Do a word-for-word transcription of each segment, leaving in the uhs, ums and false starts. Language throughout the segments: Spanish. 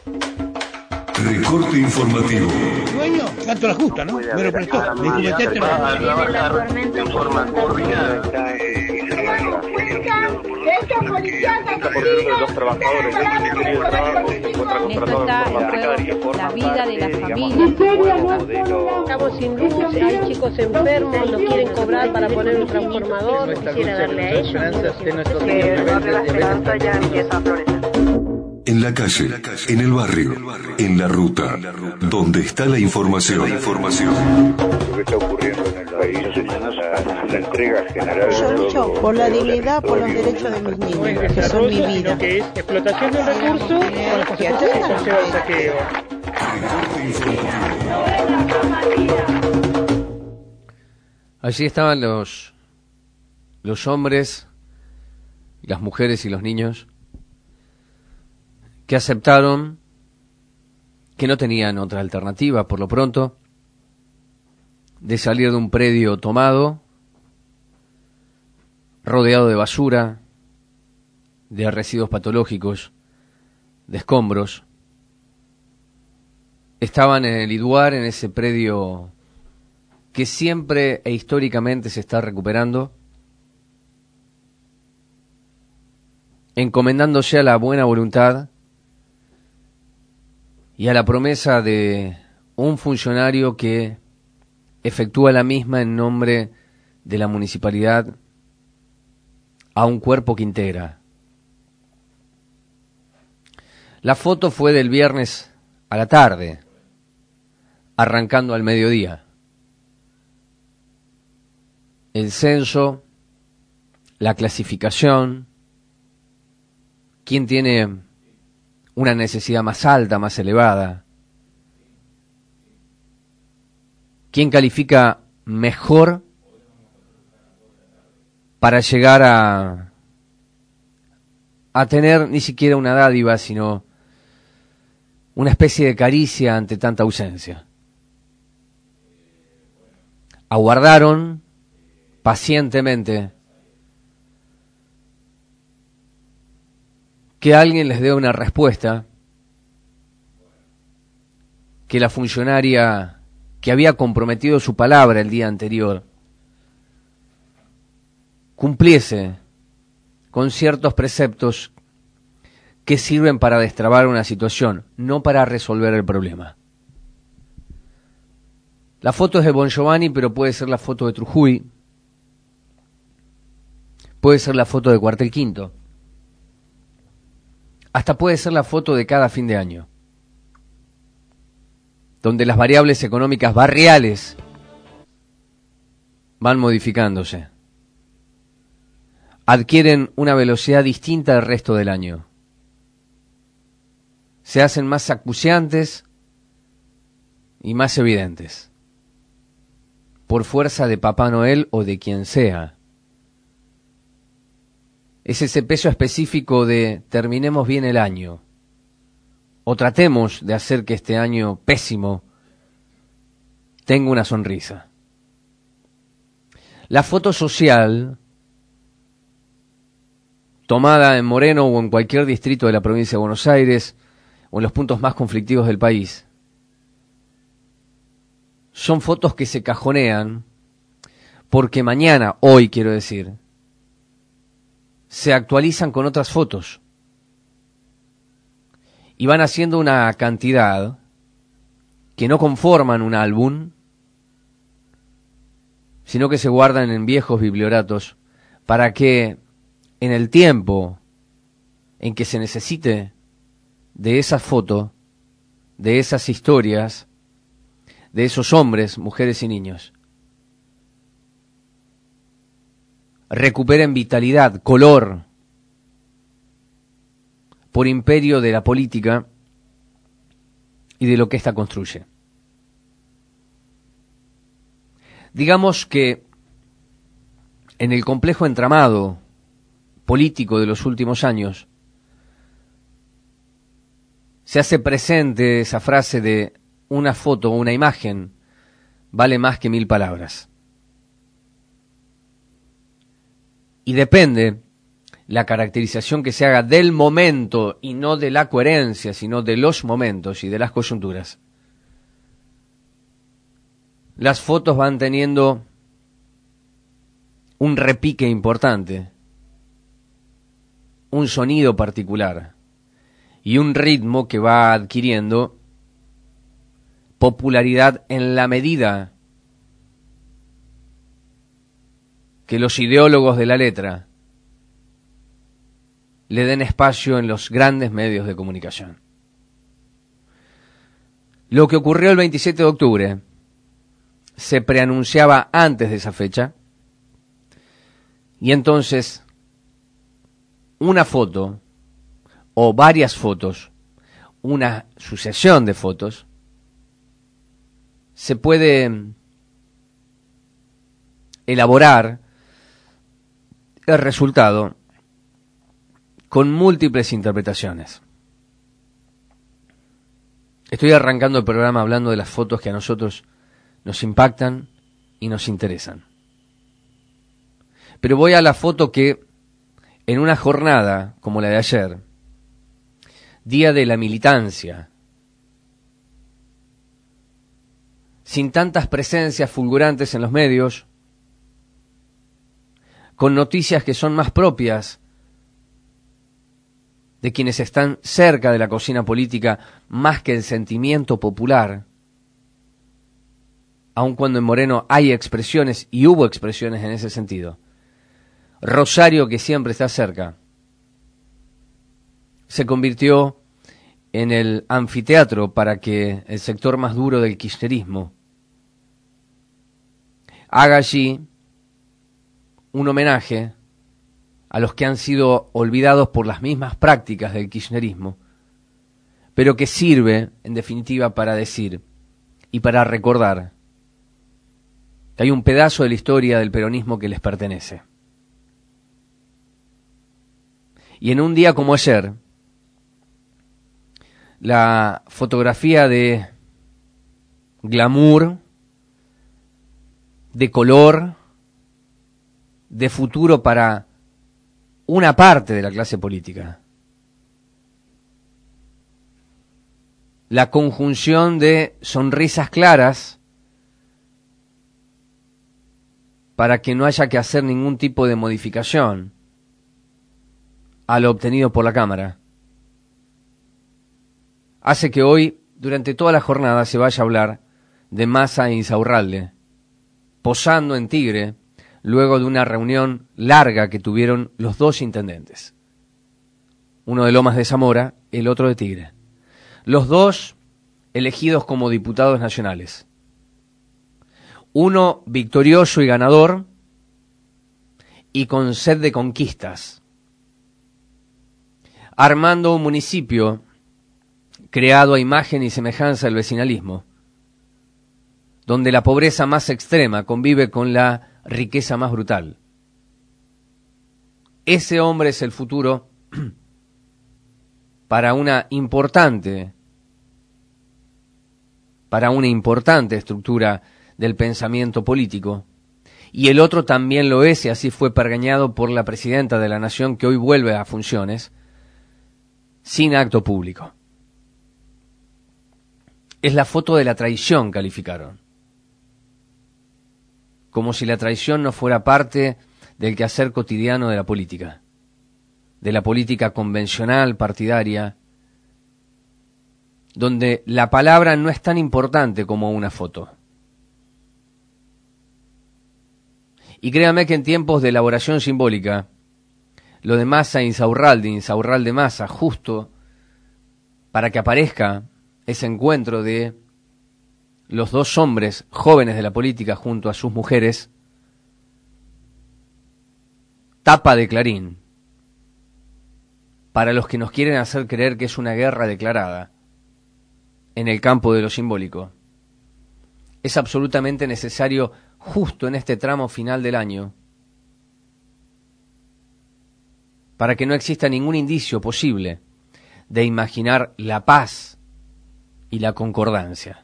Recorte informativo. Dueño, tanto la justa, ¿no? Me lo prestó. Le comenté este Los trabajadores de la vida de la familia. Estamos sin luz, hay chicos enfermos, nos quieren cobrar para poner un transformador. Quisiera darle a ellos. En la calle, en el barrio, en la ruta, donde está la información. La información. Lo que está ocurriendo en el país es la entrega general. Yo lucho por la dignidad, por los derechos de mis niños, que son mi vida. Que es explotación de un recurso con las consecuencias que conlleva el saqueo. Allí estaban los, los hombres, las mujeres y los niños que aceptaron que no tenían otra alternativa, por lo pronto, de salir de un predio tomado, rodeado de basura, de residuos patológicos, de escombros. Estaban en el Iduar, en ese predio que siempre e históricamente se está recuperando, encomendándose a la buena voluntad y a la promesa de un funcionario que efectúa la misma en nombre de la municipalidad a un cuerpo que integra. La foto fue del viernes a la tarde, arrancando al mediodía. El censo, la clasificación, quién tiene una necesidad más alta, más elevada, quién califica mejor para llegar a, a tener ni siquiera una dádiva, sino una especie de caricia ante tanta ausencia. Aguardaron pacientemente que alguien les dé una respuesta, que la funcionaria que había comprometido su palabra el día anterior cumpliese con ciertos preceptos que sirven para destrabar una situación, no para resolver el problema. La foto es de Bon Giovanni, pero puede ser la foto de Trujuy, puede ser la foto de Cuartel Quinto, hasta puede ser la foto de cada fin de año, donde las variables económicas barriales van modificándose, adquieren una velocidad distinta del resto del año, se hacen más acuciantes y más evidentes, por fuerza de Papá Noel o de quien sea. Es ese peso específico de terminemos bien el año, o tratemos de hacer que este año pésimo tenga una sonrisa. La foto social, tomada en Moreno o en cualquier distrito de la provincia de Buenos Aires, o en los puntos más conflictivos del país, son fotos que se cajonean porque mañana, hoy quiero decir, se actualizan con otras fotos y van haciendo una cantidad que no conforman un álbum, sino que se guardan en viejos biblioratos para que en el tiempo en que se necesite de esa foto, de esas historias, de esos hombres, mujeres y niños, recuperen vitalidad, color, por imperio de la política y de lo que ésta construye. Digamos que en el complejo entramado político de los últimos años se hace presente esa frase de una foto o una imagen vale más que mil palabras. Y depende la caracterización que se haga del momento y no de la coherencia, sino de los momentos y de las coyunturas, las fotos van teniendo un repique importante, un sonido particular y un ritmo que va adquiriendo popularidad en la medida que los ideólogos de la letra le den espacio en los grandes medios de comunicación. Lo que ocurrió el veintisiete de octubre se preanunciaba antes de esa fecha, y entonces una foto o varias fotos, una sucesión de fotos, se puede elaborar el resultado con múltiples interpretaciones. Estoy arrancando el programa hablando de las fotos que a nosotros nos impactan y nos interesan. Pero voy a la foto que en una jornada como la de ayer, día de la militancia, sin tantas presencias fulgurantes en los medios, con noticias que son más propias de quienes están cerca de la cocina política más que el sentimiento popular, aun cuando en Moreno hay expresiones y hubo expresiones en ese sentido. Rosario, que siempre está cerca, se convirtió en el anfiteatro para que el sector más duro del kirchnerismo haga allí un homenaje a los que han sido olvidados por las mismas prácticas del kirchnerismo, pero que sirve, en definitiva, para decir y para recordar que hay un pedazo de la historia del peronismo que les pertenece. Y en un día como ayer, la fotografía de glamour, de color, de futuro para una parte de la clase política. La conjunción de sonrisas claras para que no haya que hacer ningún tipo de modificación a lo obtenido por la Cámara, hace que hoy, durante toda la jornada, se vaya a hablar de Massa e Insaurralde, posando en Tigre, luego de una reunión larga que tuvieron los dos intendentes. Uno de Lomas de Zamora, el otro de Tigre. Los dos elegidos como diputados nacionales. Uno victorioso y ganador, y con sed de conquistas, armando un municipio creado a imagen y semejanza del vecinalismo, donde la pobreza más extrema convive con la riqueza más brutal. Ese hombre es el futuro para una importante, para una importante estructura del pensamiento político, y el otro también lo es, y así fue pergeñado por la presidenta de la Nación, que hoy vuelve a funciones, sin acto público. Es la foto de la traición, calificaron. Como si la traición no fuera parte del quehacer cotidiano de la política, de la política convencional, partidaria, donde la palabra no es tan importante como una foto. Y créame que en tiempos de elaboración simbólica, lo de Massa e Insaurralde, Insaurralde Massa, justo para que aparezca ese encuentro de los dos hombres jóvenes de la política junto a sus mujeres, tapa de Clarín, para los que nos quieren hacer creer que es una guerra declarada en el campo de lo simbólico. Es absolutamente necesario, justo en este tramo final del año, para que no exista ningún indicio posible de imaginar la paz y la concordancia.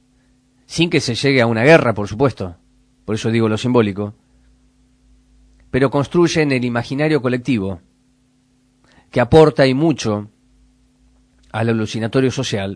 Sin que se llegue a una guerra, por supuesto, por eso digo lo simbólico, pero construye en el imaginario colectivo, que aporta y mucho al alucinatorio social,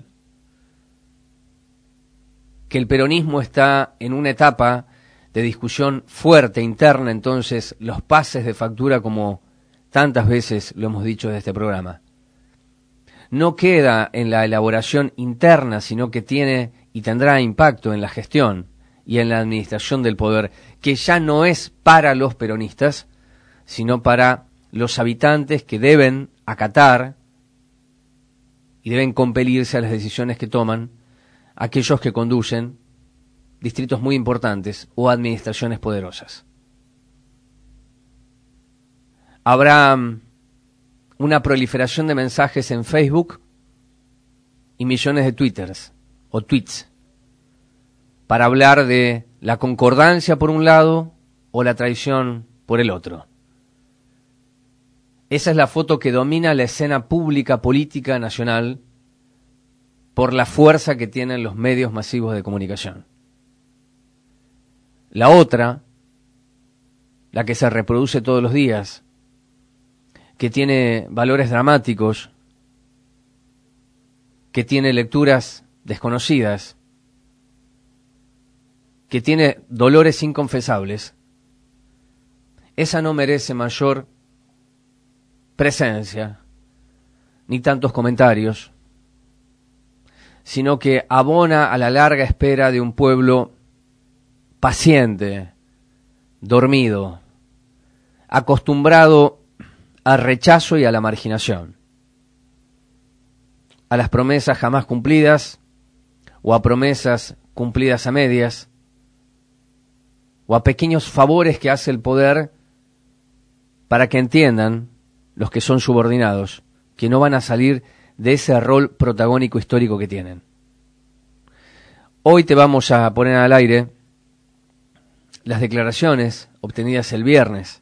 que el peronismo está en una etapa de discusión fuerte interna, entonces los pases de factura, como tantas veces lo hemos dicho de este programa, no queda en la elaboración interna, sino que tiene y tendrá impacto en la gestión y en la administración del poder, que ya no es para los peronistas, sino para los habitantes que deben acatar y deben compelirse a las decisiones que toman aquellos que conducen distritos muy importantes o administraciones poderosas. Habrá una proliferación de mensajes en Facebook y millones de twitters o tweets para hablar de la concordancia por un lado o la traición por el otro. Esa es la foto que domina la escena pública política nacional por la fuerza que tienen los medios masivos de comunicación. La otra, la que se reproduce todos los días, que tiene valores dramáticos, que tiene lecturas desconocidas, que tiene dolores inconfesables, esa no merece mayor presencia, ni tantos comentarios, sino que abona a la larga espera de un pueblo paciente, dormido, acostumbrado al rechazo y a la marginación, a las promesas jamás cumplidas o a promesas cumplidas a medias o a pequeños favores que hace el poder para que entiendan los que son subordinados que no van a salir de ese rol protagónico histórico que tienen. Hoy te vamos a poner al aire las declaraciones obtenidas el viernes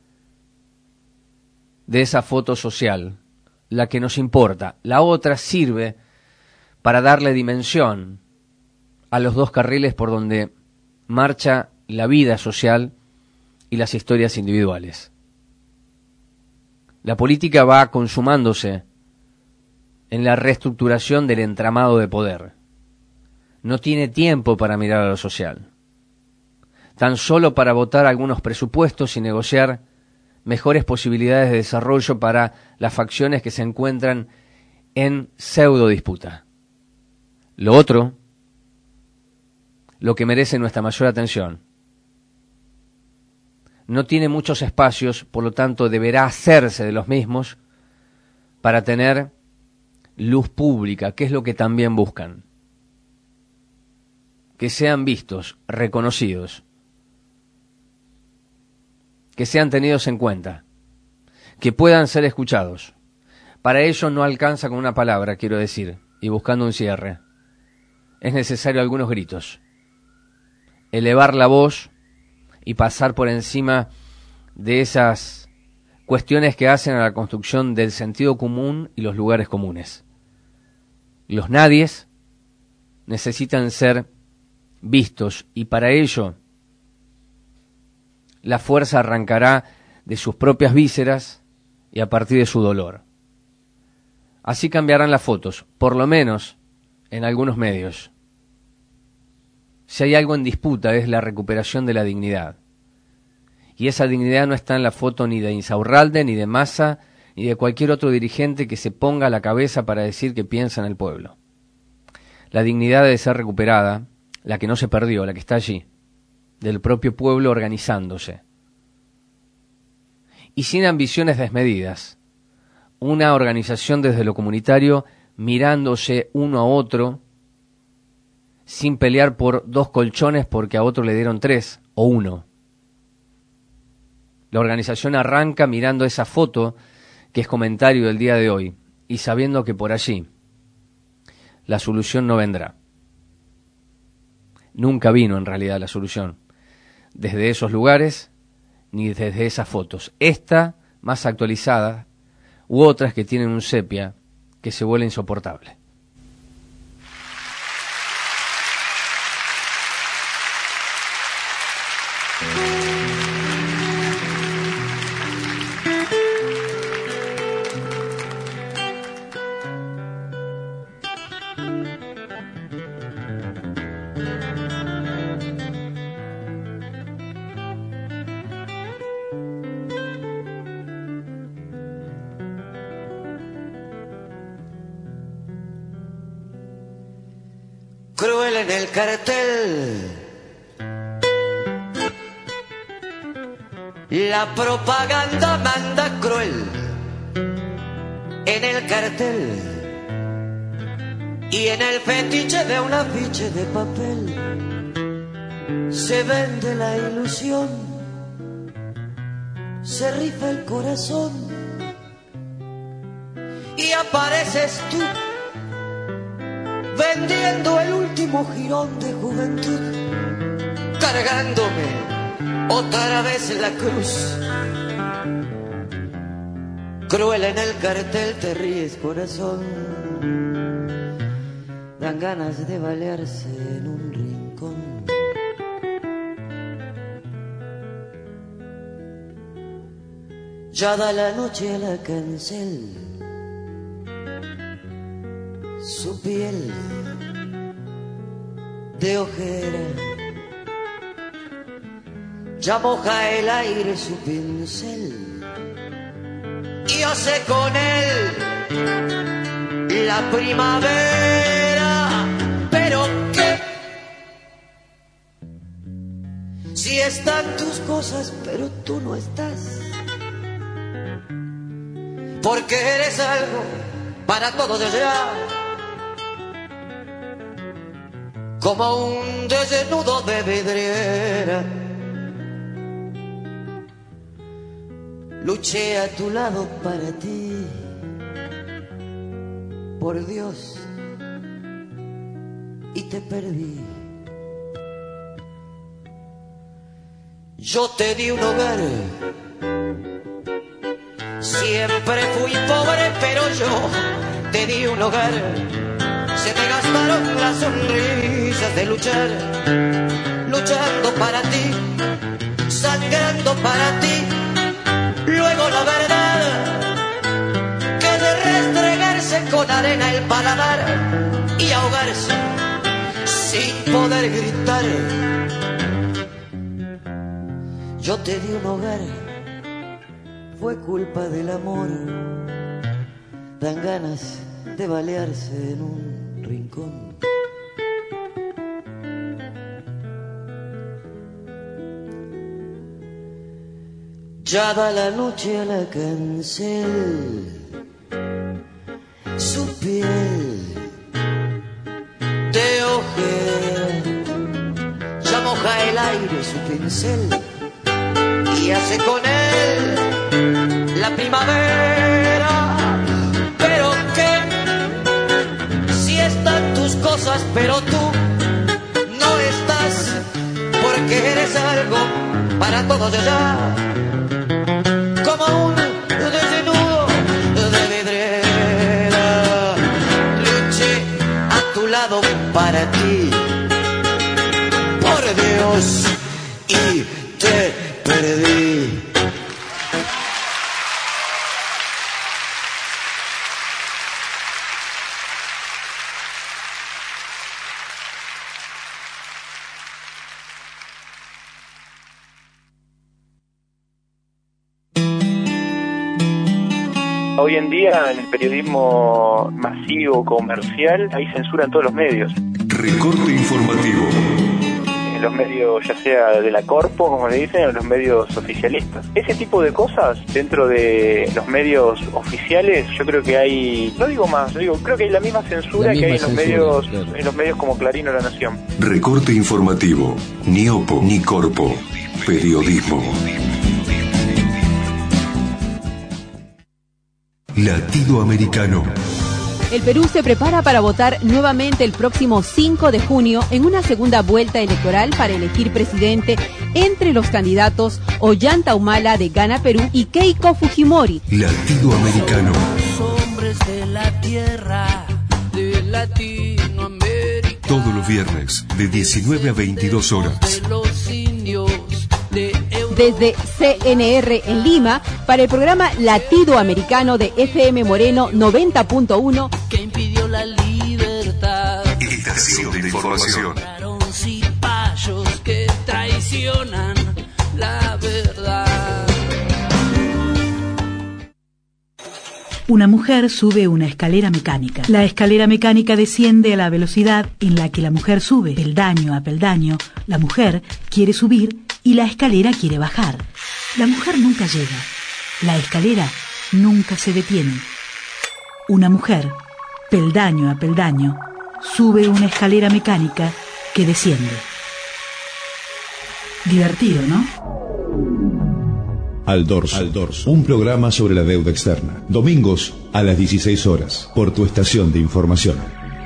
de esa foto social, la que nos importa. La otra sirve para darle dimensión a los dos carriles por donde marcha la vida social y las historias individuales. La política va consumándose en la reestructuración del entramado de poder. No tiene tiempo para mirar a lo social, tan solo para votar algunos presupuestos y negociar mejores posibilidades de desarrollo para las facciones que se encuentran en pseudo disputa. Lo otro, lo que merece nuestra mayor atención, no tiene muchos espacios, por lo tanto deberá hacerse de los mismos para tener luz pública, que es lo que también buscan. Que sean vistos, reconocidos, que sean tenidos en cuenta, que puedan ser escuchados. Para ello no alcanza con una palabra, quiero decir, y buscando un cierre. Es necesario algunos gritos, elevar la voz y pasar por encima de esas cuestiones que hacen a la construcción del sentido común y los lugares comunes. Los nadies necesitan ser vistos y para ello la fuerza arrancará de sus propias vísceras y a partir de su dolor. Así cambiarán las fotos, por lo menos en algunos medios. Si hay algo en disputa es la recuperación de la dignidad. Y esa dignidad no está en la foto ni de Insaurralde, ni de Massa, ni de cualquier otro dirigente que se ponga a la cabeza para decir que piensa en el pueblo. La dignidad debe ser recuperada, la que no se perdió, la que está allí, del propio pueblo organizándose. Y sin ambiciones desmedidas, una organización desde lo comunitario mirándose uno a otro, sin pelear por dos colchones porque a otro le dieron tres o uno. La organización arranca mirando esa foto que es comentario del día de hoy y sabiendo que por allí la solución no vendrá. Nunca vino en realidad la solución desde esos lugares ni desde esas fotos. Esta más actualizada u otras que tienen un sepia que se vuelve insoportable. Cruel en el cartel, la propaganda manda cruel en el cartel y en el fetiche de un afiche de papel se vende la ilusión, se rifa el corazón y apareces tú vendiendo el último jirón de juventud, cargándome otra vez la cruz. Cruel en el cartel, te ríes corazón, dan ganas de balearse en un rincón. Ya da la noche a la cancel, su piel de ojera, ya moja el aire su pincel y hace con él la primavera. Pero qué, si están tus cosas pero tú no estás, porque eres algo para todos de allá, como un desnudo de vidriera. Luché a tu lado para ti, por Dios, y te perdí. Yo te di un hogar, siempre fui pobre, pero yo te di un hogar. Se me gastaron las sonrisas de luchar, luchando para ti, sangrando para ti. Luego la verdad, que de restregarse con arena el paladar y ahogarse sin poder gritar. Yo te di un hogar, fue culpa del amor, dan ganas de balearse en un rincón. Ya da la noche a la cancel, su piel de ojera, ya moja el aire su pincel y hace con él la primavera. Pero qué, si están tus cosas pero tú no estás, porque eres algo para todos de allá, como un desnudo de vidriera. Luché a tu lado para ti, por Dios, y te perdí. Hoy en día, en el periodismo masivo, comercial, hay censura en todos los medios. Recorte informativo. En los medios, ya sea de la corpo, como le dicen, o en los medios oficialistas. Ese tipo de cosas, dentro de los medios oficiales, yo creo que hay, no digo más, digo, creo que hay la misma censura la misma que hay en los censura, medios, claro. En los medios como Clarín o La Nación. Recorte informativo. Ni opo, ni corpo. Periodismo. Latido Americano. El Perú se prepara para votar nuevamente el próximo cinco de junio en una segunda vuelta electoral para elegir presidente entre los candidatos Ollanta Humala de Gana Perú y Keiko Fujimori. Latido Americano. Hombres de la tierra de Latinoamérica. Todos los viernes de diecinueve a veintidós horas. Los indios de Desde C N R en Lima, para el programa Latido Americano de F M Moreno noventa punto uno. Que impidió la libertad. Estación de información. Cipayos que traicionan la verdad. Una mujer sube una escalera mecánica. La escalera mecánica desciende a la velocidad en la que la mujer sube. Peldaño a peldaño, la mujer quiere subir y la escalera quiere bajar. La mujer nunca llega. La escalera nunca se detiene. Una mujer, peldaño a peldaño, sube una escalera mecánica que desciende. Divertido, ¿no? Al Dorso, Al Dorso, un programa sobre la deuda externa. Domingos a las dieciséis horas, por tu estación de información.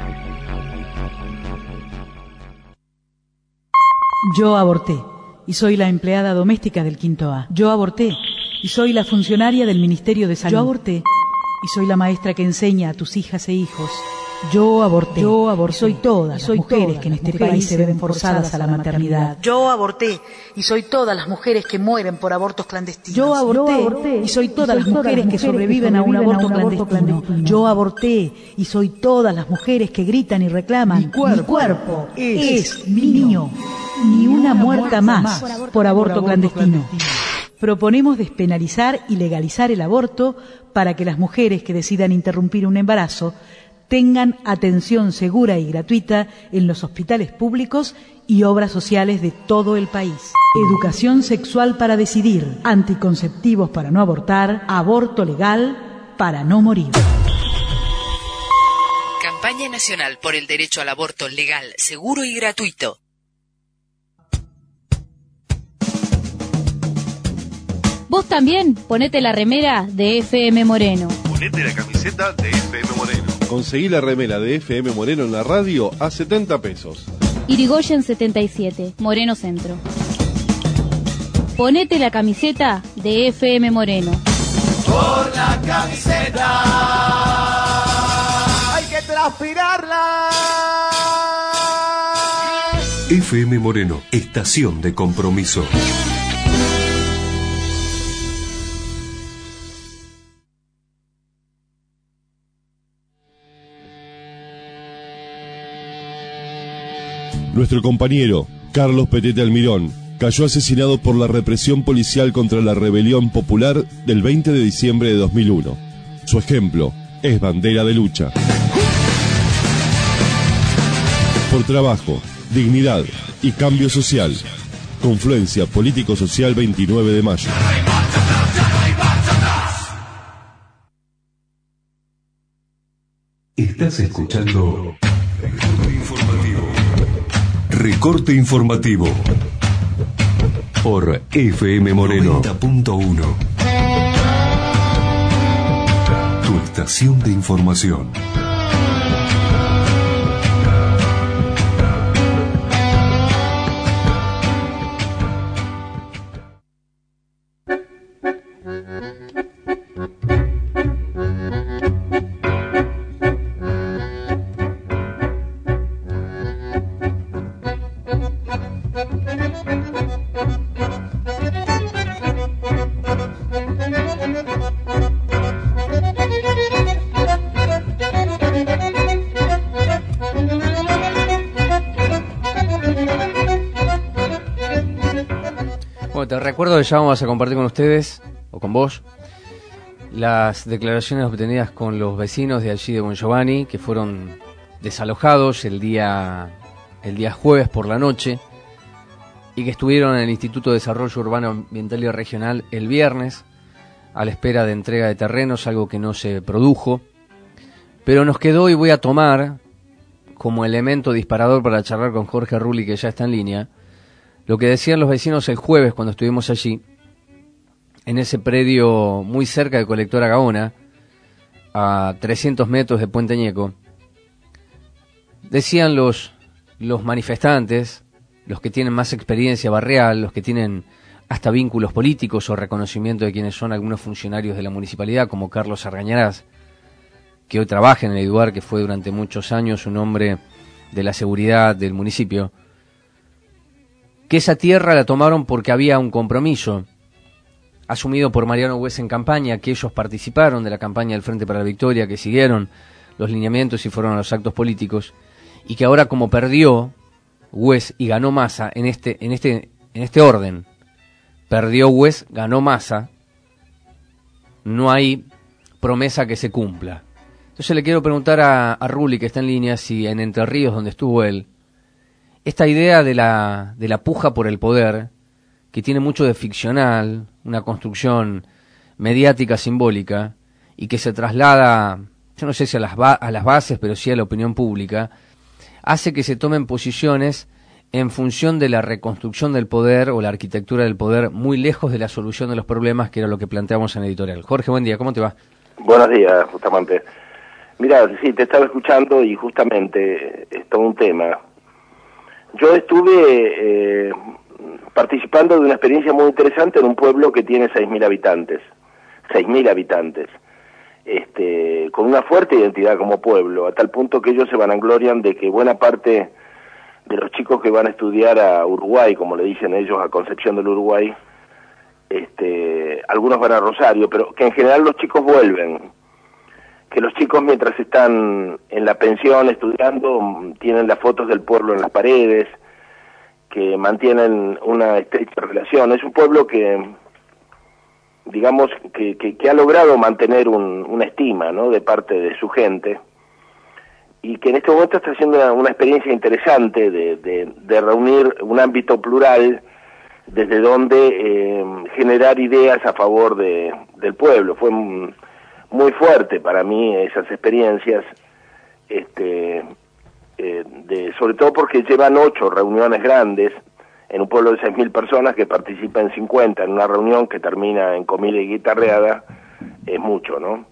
Yo aborté y soy la empleada doméstica del Quinto A. Yo aborté y soy la funcionaria del Ministerio de Salud. Yo aborté y soy la maestra que enseña a tus hijas e hijos. Yo aborté. Yo aborté. Y soy todas las mujeres que en este país se ven forzadas a la maternidad. Yo aborté y soy todas las mujeres que mueren por abortos clandestinos. Yo aborté y soy todas las mujeres que sobreviven a un aborto clandestino. Yo aborté y soy todas las mujeres que gritan y reclaman: mi cuerpo, mi cuerpo es, es mío. Ni una muerta más por aborto clandestino. Proponemos despenalizar y legalizar el aborto para que las mujeres que decidan interrumpir un embarazo tengan atención segura y gratuita en los hospitales públicos y obras sociales de todo el país. Educación sexual para decidir, anticonceptivos para no abortar, aborto legal para no morir. Campaña Nacional por el Derecho al Aborto Legal, Seguro y Gratuito. Vos también ponete la remera de F M Moreno. Ponete la camiseta de F M Moreno. Conseguí la remera de F M Moreno en la radio a setenta pesos. Irigoyen setenta y siete, Moreno Centro. Ponete la camiseta de F M Moreno. Por la camiseta hay que transpirarla. F M Moreno, estación de compromiso. Nuestro compañero, Carlos Petete Almirón, cayó asesinado por la represión policial contra la rebelión popular del veinte de diciembre de dos mil uno. Su ejemplo es bandera de lucha. Por trabajo, dignidad y cambio social. Confluencia Político-Social veintinueve de mayo. Estás escuchando Recorte Informativo. Recorte Informativo por F M Moreno noventa punto uno. Tu estación de información. Te recuerdo que ya vamos a compartir con ustedes, o con vos, las declaraciones obtenidas con los vecinos de allí de Bon Giovanni, que fueron desalojados el día, el día jueves por la noche, y que estuvieron en el Instituto de Desarrollo Urbano Ambiental y Regional el viernes, a la espera de entrega de terrenos, algo que no se produjo. Pero nos quedó, y voy a tomar como elemento disparador para charlar con Jorge Rulli, que ya está en línea, lo que decían los vecinos el jueves cuando estuvimos allí, en ese predio muy cerca de Colectora Gaona, a trescientos metros de Puente Ñeco. Decían los, los manifestantes, los que tienen más experiencia barrial, los que tienen hasta vínculos políticos o reconocimiento de quienes son algunos funcionarios de la municipalidad, como Carlos Argañarás, que hoy trabaja en el Eduar, que fue durante muchos años un hombre de la seguridad del municipio, que esa tierra la tomaron porque había un compromiso asumido por Mariano Güez en campaña, que ellos participaron de la campaña del Frente para la Victoria, que siguieron los lineamientos y fueron a los actos políticos, y que ahora, como perdió Güez y ganó Massa en este, en este, en este orden, perdió Güez, ganó Massa, no hay promesa que se cumpla. Entonces le quiero preguntar a, a Ruli, que está en línea, si en Entre Ríos, donde estuvo él, esta idea de la, de la puja por el poder, que tiene mucho de ficcional, una construcción mediática simbólica, y que se traslada, yo no sé si a las, ba- a las bases, pero sí a la opinión pública, hace que se tomen posiciones en función de la reconstrucción del poder o la arquitectura del poder, muy lejos de la solución de los problemas, que era lo que planteamos en el editorial. Jorge, buen día, ¿cómo te va? Buenos días, justamente. Mira, sí, te estaba escuchando y justamente es todo un tema. Yo estuve eh, participando de una experiencia muy interesante en un pueblo que tiene seis mil habitantes, seis mil habitantes, este, con una fuerte identidad como pueblo, a tal punto que ellos se vanaglorian de que buena parte de los chicos que van a estudiar a Uruguay, como le dicen ellos, a Concepción del Uruguay, este, algunos van a Rosario, pero que en general los chicos vuelven, que los chicos mientras están en la pensión estudiando tienen las fotos del pueblo en las paredes, que mantienen una estrecha relación. Es un pueblo que, digamos, que, que, que ha logrado mantener un, una estima, ¿no?, de parte de su gente, y que en este momento está haciendo una, una experiencia interesante de, de, de reunir un ámbito plural desde donde eh, generar ideas a favor de, del pueblo. Fue muy fuerte para mí esas experiencias, este, eh, de, sobre todo porque llevan ocho reuniones grandes en un pueblo de seis mil personas, que participan cincuenta en una reunión que termina en comida y guitarreada. Es mucho, ¿no?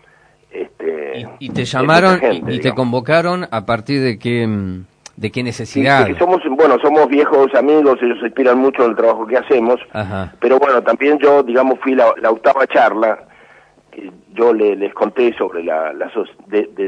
Este, y, y te llamaron gente, y, y te convocaron a partir de qué, de qué necesidad. Sí, que somos, bueno, somos viejos amigos, ellos se inspiran mucho en el trabajo que hacemos. Ajá. Pero bueno, también yo, digamos, fui la, la octava charla, que yo le, les conté sobre la, la de, de,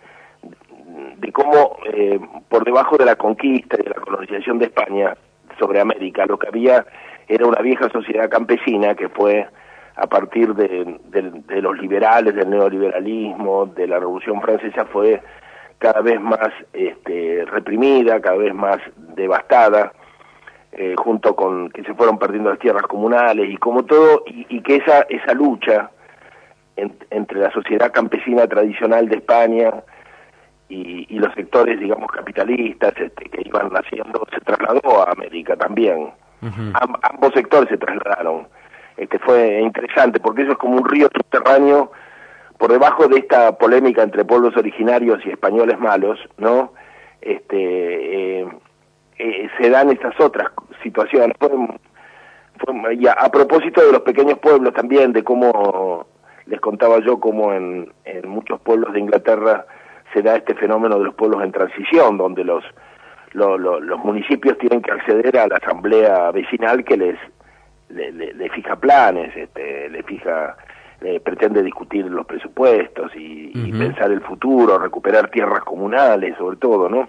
de cómo eh, por debajo de la conquista y de la colonización de España sobre América, lo que había era una vieja sociedad campesina que fue a partir de, de, de los liberales, del neoliberalismo, de la Revolución Francesa, fue cada vez más este, reprimida, cada vez más devastada, eh, junto con que se fueron perdiendo las tierras comunales y como todo, y, y que esa esa lucha en, entre la sociedad campesina tradicional de España y, y los sectores, digamos, capitalistas este, que iban naciendo, se trasladó a América también. Uh-huh. Am, ambos sectores se trasladaron. Este fue interesante porque eso es como un río subterráneo por debajo de esta polémica entre pueblos originarios y españoles malos, ¿no? Este eh, eh, se dan estas otras situaciones. Fue, fue, y a, a propósito de los pequeños pueblos también, de cómo les contaba yo cómo en, en muchos pueblos de Inglaterra se da este fenómeno de los pueblos en transición, donde los lo, lo, los municipios tienen que acceder a la asamblea vecinal que les Le, le, le fija planes, este, le fija, le pretende discutir los presupuestos y, uh-huh. y pensar el futuro, recuperar tierras comunales, sobre todo, ¿no?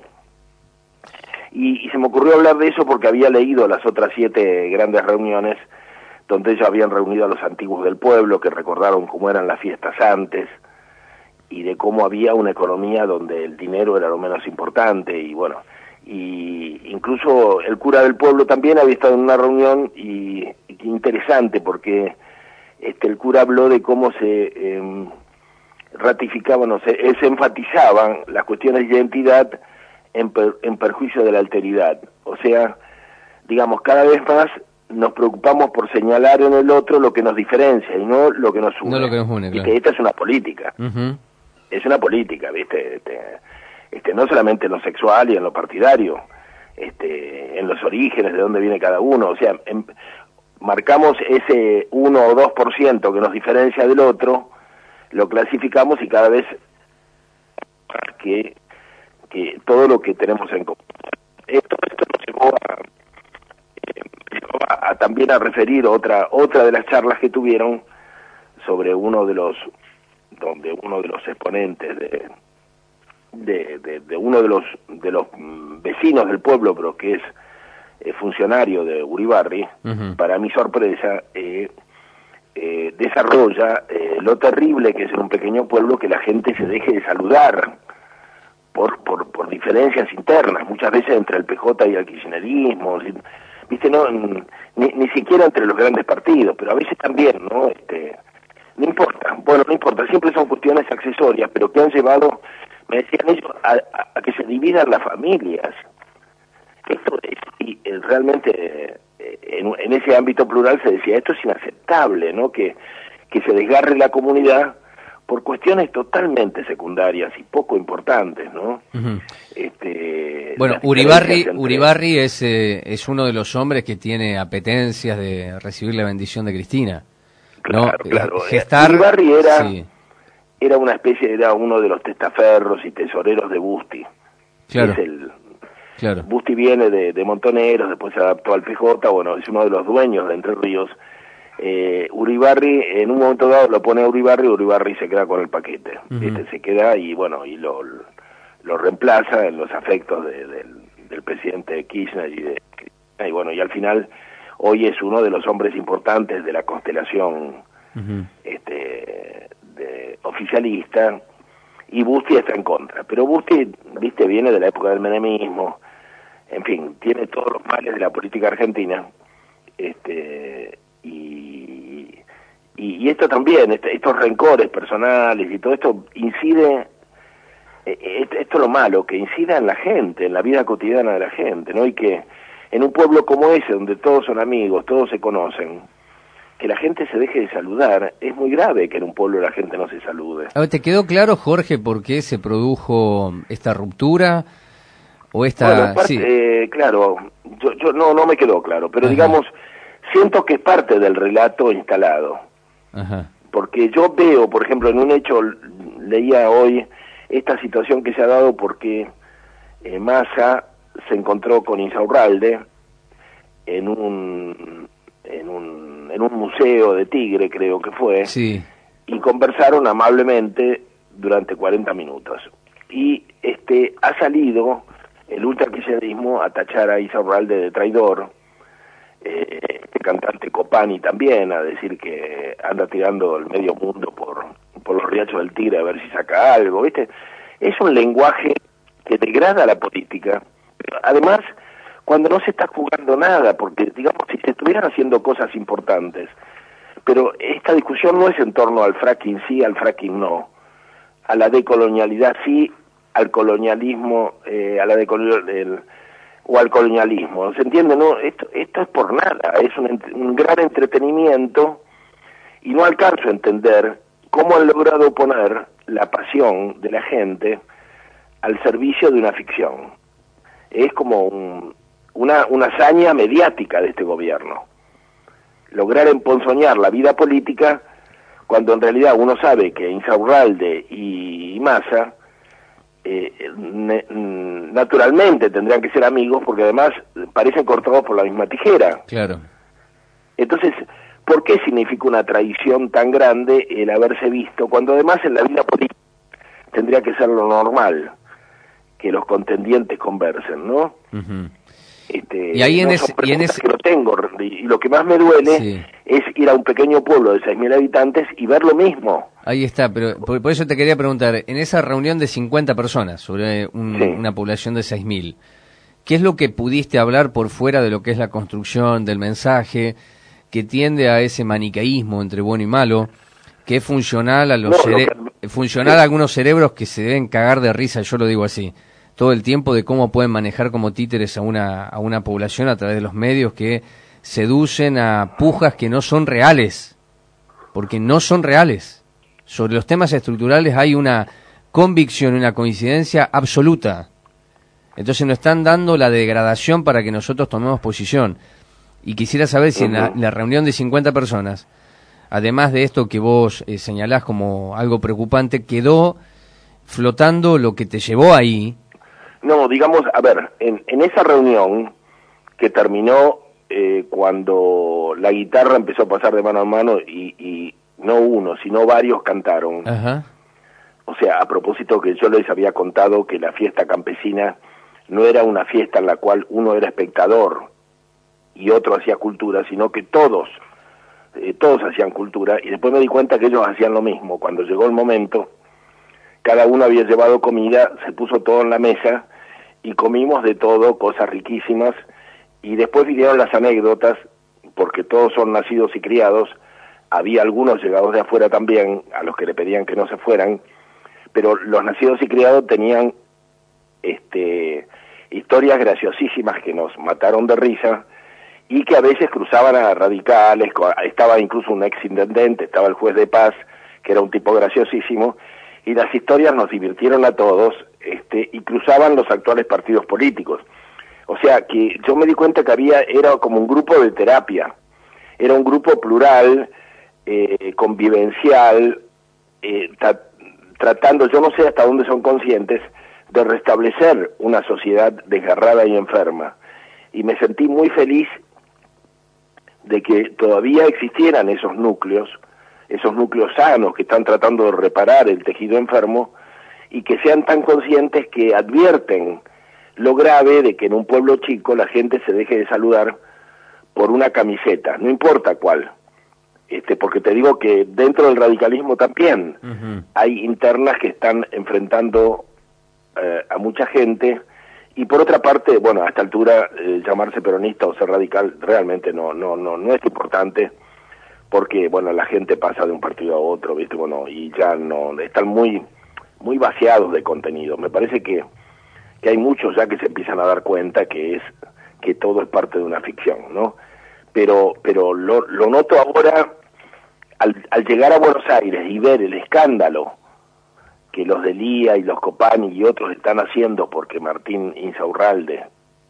Y, y se me ocurrió hablar de eso porque había leído las otras siete grandes reuniones donde ellos habían reunido a los antiguos del pueblo, que recordaron cómo eran las fiestas antes y de cómo había una economía donde el dinero era lo menos importante y bueno, y incluso el cura del pueblo también había estado en una reunión y, y interesante porque este el cura habló de cómo se eh, ratificaban, o se, se enfatizaban las cuestiones de identidad en, per, en perjuicio de la alteridad, o sea, digamos, cada vez más nos preocupamos por señalar en el otro lo que nos diferencia y no lo que nos une. No lo que nos une, claro. Y que esta es una política, uh-huh. es una política, ¿viste? Este, Este, no solamente en lo sexual y en lo partidario, este, en los orígenes, de dónde viene cada uno, o sea, en, marcamos ese uno o dos por ciento que nos diferencia del otro, lo clasificamos y cada vez que, que todo lo que tenemos en común. Esto, esto nos llevó, a, eh, llevó a, a también a referir otra otra de las charlas que tuvieron sobre uno de los, donde uno de los exponentes de De, de, de uno de los de los vecinos del pueblo, pero que es eh, funcionario de Uribarri, uh-huh. para mi sorpresa, eh, eh, desarrolla eh, lo terrible que es en un pequeño pueblo que la gente se deje de saludar por por, por diferencias internas, muchas veces entre el P J y el kirchnerismo, viste, no ni, ni siquiera entre los grandes partidos, pero a veces también, ¿no? Este, no importa, importa, bueno, no importa, siempre son cuestiones accesorias, pero que han llevado, me decían ellos, a, a, a que se dividan las familias. Esto es, y eh, realmente, eh, en, en ese ámbito plural se decía, esto es inaceptable, ¿no? Que, que se desgarre la comunidad por cuestiones totalmente secundarias y poco importantes, ¿no? Uh-huh. Este, bueno, Uribarri, entre... Uribarri es, eh, es uno de los hombres que tiene apetencias de recibir la bendición de Cristina. Claro, ¿no? claro. Gestar, Uribarri era, sí. era una especie, era uno de los testaferros y tesoreros de Busti. Claro. Es el, claro. Busti viene de, de Montoneros, después se adaptó al P J, bueno, es uno de los dueños de Entre Ríos. Eh, Uribarri, en un momento dado lo pone a Uribarri, Uribarri se queda con el paquete. Uh-huh. Este se queda y bueno, y lo, lo reemplaza en los afectos de, de, del presidente Kirchner y de y bueno, y al final hoy es uno de los hombres importantes de la constelación uh-huh. este de, oficialista, y Busti está en contra. Pero Busti, viste, viene de la época del menemismo, en fin, tiene todos los males de la política argentina, este y, y, y esto también, este, estos rencores personales y todo esto incide, eh, esto es lo malo, que incida en la gente, en la vida cotidiana de la gente, ¿no? Y que en un pueblo como ese, donde todos son amigos, todos se conocen, que la gente se deje de saludar, es muy grave que en un pueblo la gente no se salude. A ver, ¿te quedó claro, Jorge, por qué se produjo esta ruptura? O esta... Bueno, parte, sí. eh, claro, yo, yo no, no me quedó claro, pero Ajá. digamos, siento que es parte del relato instalado. Ajá. Porque yo veo, por ejemplo, en un hecho, leía hoy esta situación que se ha dado porque eh, Massa se encontró con Insaurralde en un en un en un museo de Tigre, creo que fue, sí. y conversaron amablemente durante cuarenta minutos. Y este ha salido el ultraquillerismo a tachar a Insaurralde de traidor, eh, el cantante Copani también a decir que anda tirando el medio mundo por por los riachos del Tigre a ver si saca algo, ¿viste? Es un lenguaje que degrada la política. Además, cuando no se está jugando nada, porque digamos, si se estuvieran haciendo cosas importantes, pero esta discusión no es en torno al fracking sí, al fracking no, a la decolonialidad sí, al colonialismo, eh, a la decolonialidad, o al colonialismo, ¿se entiende? No, esto, esto es por nada, es un, un gran entretenimiento, y no alcanzo a entender cómo han logrado poner la pasión de la gente al servicio de una ficción. Es como un, una, una hazaña mediática de este gobierno. Lograr emponzoñar la vida política cuando en realidad uno sabe que Insaurralde y, y Massa eh, ne, naturalmente tendrían que ser amigos porque además parecen cortados por la misma tijera. Claro. Entonces, ¿por qué significa una traición tan grande el haberse visto cuando además en la vida política tendría que ser lo normal que los contendientes conversen, ¿no? Uh-huh. Este, y ahí en no ese, y en ese... que lo tengo, y lo que más me duele sí. es ir a un pequeño pueblo de seis mil habitantes y ver lo mismo. Ahí está, pero por, por eso te quería preguntar, en esa reunión de cincuenta personas sobre un, sí. una población de seis mil, ¿qué es lo que pudiste hablar por fuera de lo que es la construcción del mensaje, que tiende a ese maniqueísmo entre bueno y malo, que es funcional a los no, cere que... funcional a algunos cerebros que se deben cagar de risa, yo lo digo así, todo el tiempo, de cómo pueden manejar como títeres a una a una población a través de los medios que seducen a pujas que no son reales, porque no son reales. Sobre los temas estructurales hay una convicción, una coincidencia absoluta. Entonces nos están dando la degradación para que nosotros tomemos posición. Y quisiera saber si uh-huh. en la, la reunión de cincuenta personas, además de esto que vos eh, señalás como algo preocupante, quedó flotando lo que te llevó ahí. No, digamos, a ver, en, en esa reunión que terminó eh, cuando la guitarra empezó a pasar de mano a mano y, y no uno, sino varios cantaron. Ajá. O sea, a propósito que yo les había contado que la fiesta campesina no era una fiesta en la cual uno era espectador y otro hacía cultura, sino que todos, eh, todos hacían cultura, y después me di cuenta que ellos hacían lo mismo. Cuando llegó el momento, cada uno había llevado comida, se puso todo en la mesa, y comimos de todo, cosas riquísimas, y después vinieron las anécdotas, porque todos son nacidos y criados, había algunos llegados de afuera también, a los que le pedían que no se fueran, pero los nacidos y criados tenían este historias graciosísimas que nos mataron de risa, y que a veces cruzaban a radicales. Estaba incluso un ex intendente, estaba el juez de paz, que era un tipo graciosísimo, y las historias nos divirtieron a todos, este, y cruzaban los actuales partidos políticos. O sea que yo me di cuenta que había, era como un grupo de terapia, era un grupo plural, eh, convivencial, eh, tra tratando, yo no sé hasta dónde son conscientes, de restablecer una sociedad desgarrada y enferma. Y me sentí muy feliz de que todavía existieran esos núcleos, esos núcleos sanos que están tratando de reparar el tejido enfermo, y que sean tan conscientes que advierten lo grave de que en un pueblo chico la gente se deje de saludar por una camiseta, no importa cuál. Este, porque te digo que dentro del radicalismo también uh-huh. hay internas que están enfrentando eh, a mucha gente, y por otra parte, bueno, a esta altura eh, llamarse peronista o ser radical realmente no no no no es importante, porque bueno, la gente pasa de un partido a otro, ¿viste? Bueno, y ya no están muy muy vaciados de contenido. Me parece que que hay muchos ya que se empiezan a dar cuenta que es que todo es parte de una ficción, ¿no? Pero pero lo, lo noto ahora al, al llegar a Buenos Aires y ver el escándalo que los de Lía y los Copani y otros están haciendo porque Martín Insaurralde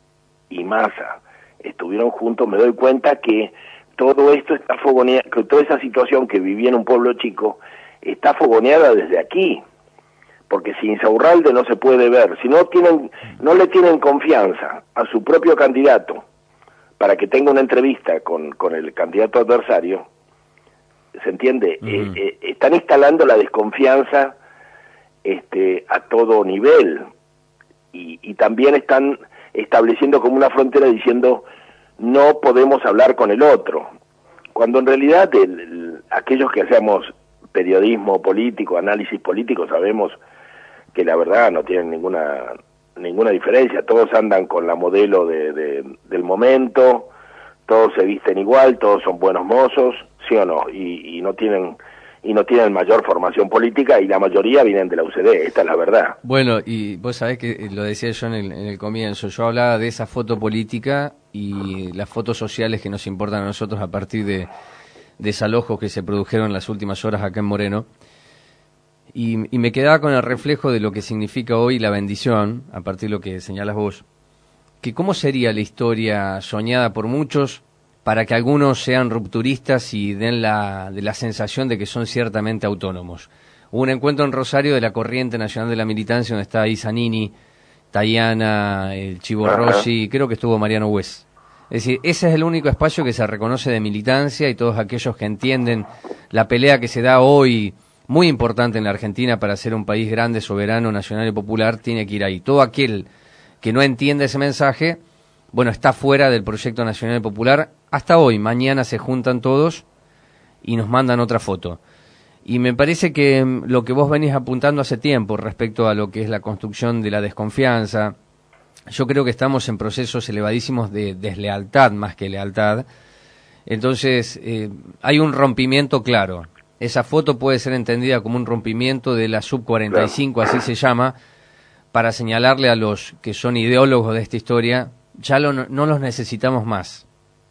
y Massa estuvieron juntos, me doy cuenta que todo esto está fogoneado, que toda esa situación que vivía en un pueblo chico está fogoneada desde aquí, porque si Insaurralde no se puede ver, si no tienen, no le tienen confianza a su propio candidato para que tenga una entrevista con, con el candidato adversario, ¿se entiende? Uh-huh. eh, eh, están instalando la desconfianza este a todo nivel, y, y también están estableciendo como una frontera diciendo no podemos hablar con el otro, cuando en realidad el, el, aquellos que hacemos periodismo político, análisis político, sabemos que la verdad no tienen ninguna ninguna diferencia, todos andan con la modelo de, de, del momento, todos se visten igual, todos son buenos mozos, sí o no, y, y no tienen y no tienen mayor formación política, y la mayoría vienen de la U C D, esta es la verdad. Bueno, y vos sabés que lo decía yo en el, en el comienzo, yo hablaba de esa foto política y las fotos sociales que nos importan a nosotros a partir de desalojos que se produjeron en las últimas horas acá en Moreno, y, y me quedaba con el reflejo de lo que significa hoy la bendición, a partir de lo que señalas vos, que cómo sería la historia soñada por muchos, para que algunos sean rupturistas y den la, de la sensación de que son ciertamente autónomos. Hubo un encuentro en Rosario de la Corriente Nacional de la Militancia, donde está Isanini, Tayana, el Chivo Rossi, creo que estuvo Mariano Hues. Es decir, ese es el único espacio que se reconoce de militancia, y todos aquellos que entienden la pelea que se da hoy, muy importante en la Argentina para ser un país grande, soberano, nacional y popular, tiene que ir ahí. Todo aquel que no entiende ese mensaje, bueno, está fuera del proyecto nacional y popular. Hasta hoy, mañana se juntan todos y nos mandan otra foto. Y me parece que lo que vos venís apuntando hace tiempo respecto a lo que es la construcción de la desconfianza, yo creo que estamos en procesos elevadísimos de deslealtad más que lealtad. Entonces, eh, hay un rompimiento claro. Esa foto puede ser entendida como un rompimiento de la sub cuarenta y cinco, así se llama, para señalarle a los que son ideólogos de esta historia, ya lo, no los necesitamos más.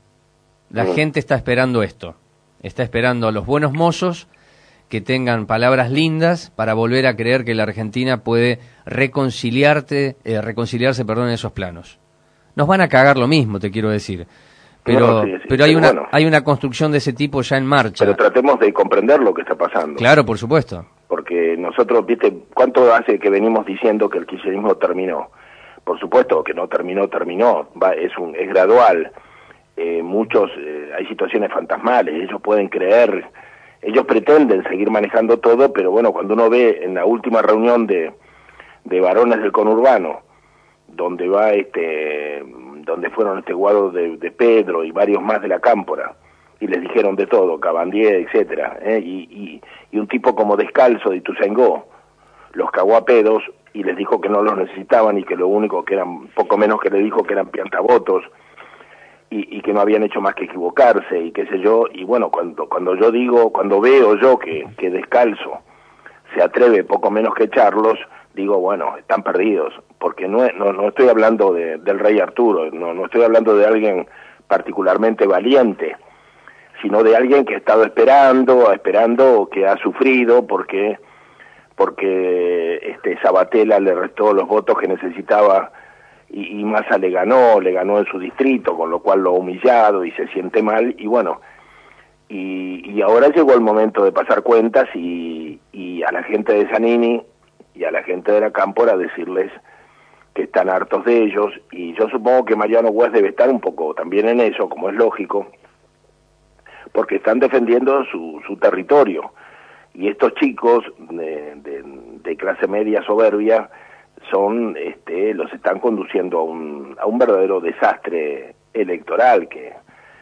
La mm. gente está esperando esto, está esperando a los buenos mozos que tengan palabras lindas para volver a creer que la Argentina puede reconciliarte, eh, reconciliarse perdón, en esos planos. Nos van a cagar lo mismo, te quiero decir, pero bueno, sí, sí, pero hay una bueno. hay una construcción de ese tipo ya en marcha. Pero tratemos de comprender lo que está pasando. Claro, por supuesto. Porque nosotros, viste, ¿cuánto hace que venimos diciendo que el kirchnerismo terminó? Por supuesto que no terminó, terminó, va, es un es gradual. Eh, muchos, eh, hay situaciones fantasmales, ellos pueden creer, ellos pretenden seguir manejando todo, pero bueno, cuando uno ve en la última reunión de, de varones del conurbano, donde va este, donde fueron este Guado de, de Pedro y varios más de la Cámpora, y les dijeron de todo, Cabandier, etcétera, ¿eh? y, y, y un tipo como Descalzo de Ituzaingó, los cagó a pedos y les dijo que no los necesitaban y que lo único que eran, poco menos que le dijo que eran piantabotos. y, y que no habían hecho más que equivocarse y qué sé yo, y bueno, cuando cuando yo digo, cuando veo yo que, que Descalzo se atreve poco menos que echarlos, digo, bueno, están perdidos, porque no no, no estoy hablando de, del rey Arturo, no, no estoy hablando de alguien particularmente valiente, sino de alguien que ha estado esperando, esperando, que ha sufrido, porque porque este Sabatella le restó los votos que necesitaba y, y Massa le ganó, le ganó en su distrito, con lo cual lo ha humillado y se siente mal, y bueno, y, y ahora llegó el momento de pasar cuentas y, y a la gente de Zanini y a la gente de la Cámpora decirles que están hartos de ellos, y yo supongo que Mariano Guas debe estar un poco también en eso, como es lógico, porque están defendiendo su, su territorio, y estos chicos de, de, de clase media soberbia son, este, los están conduciendo a un, a un verdadero desastre electoral, que,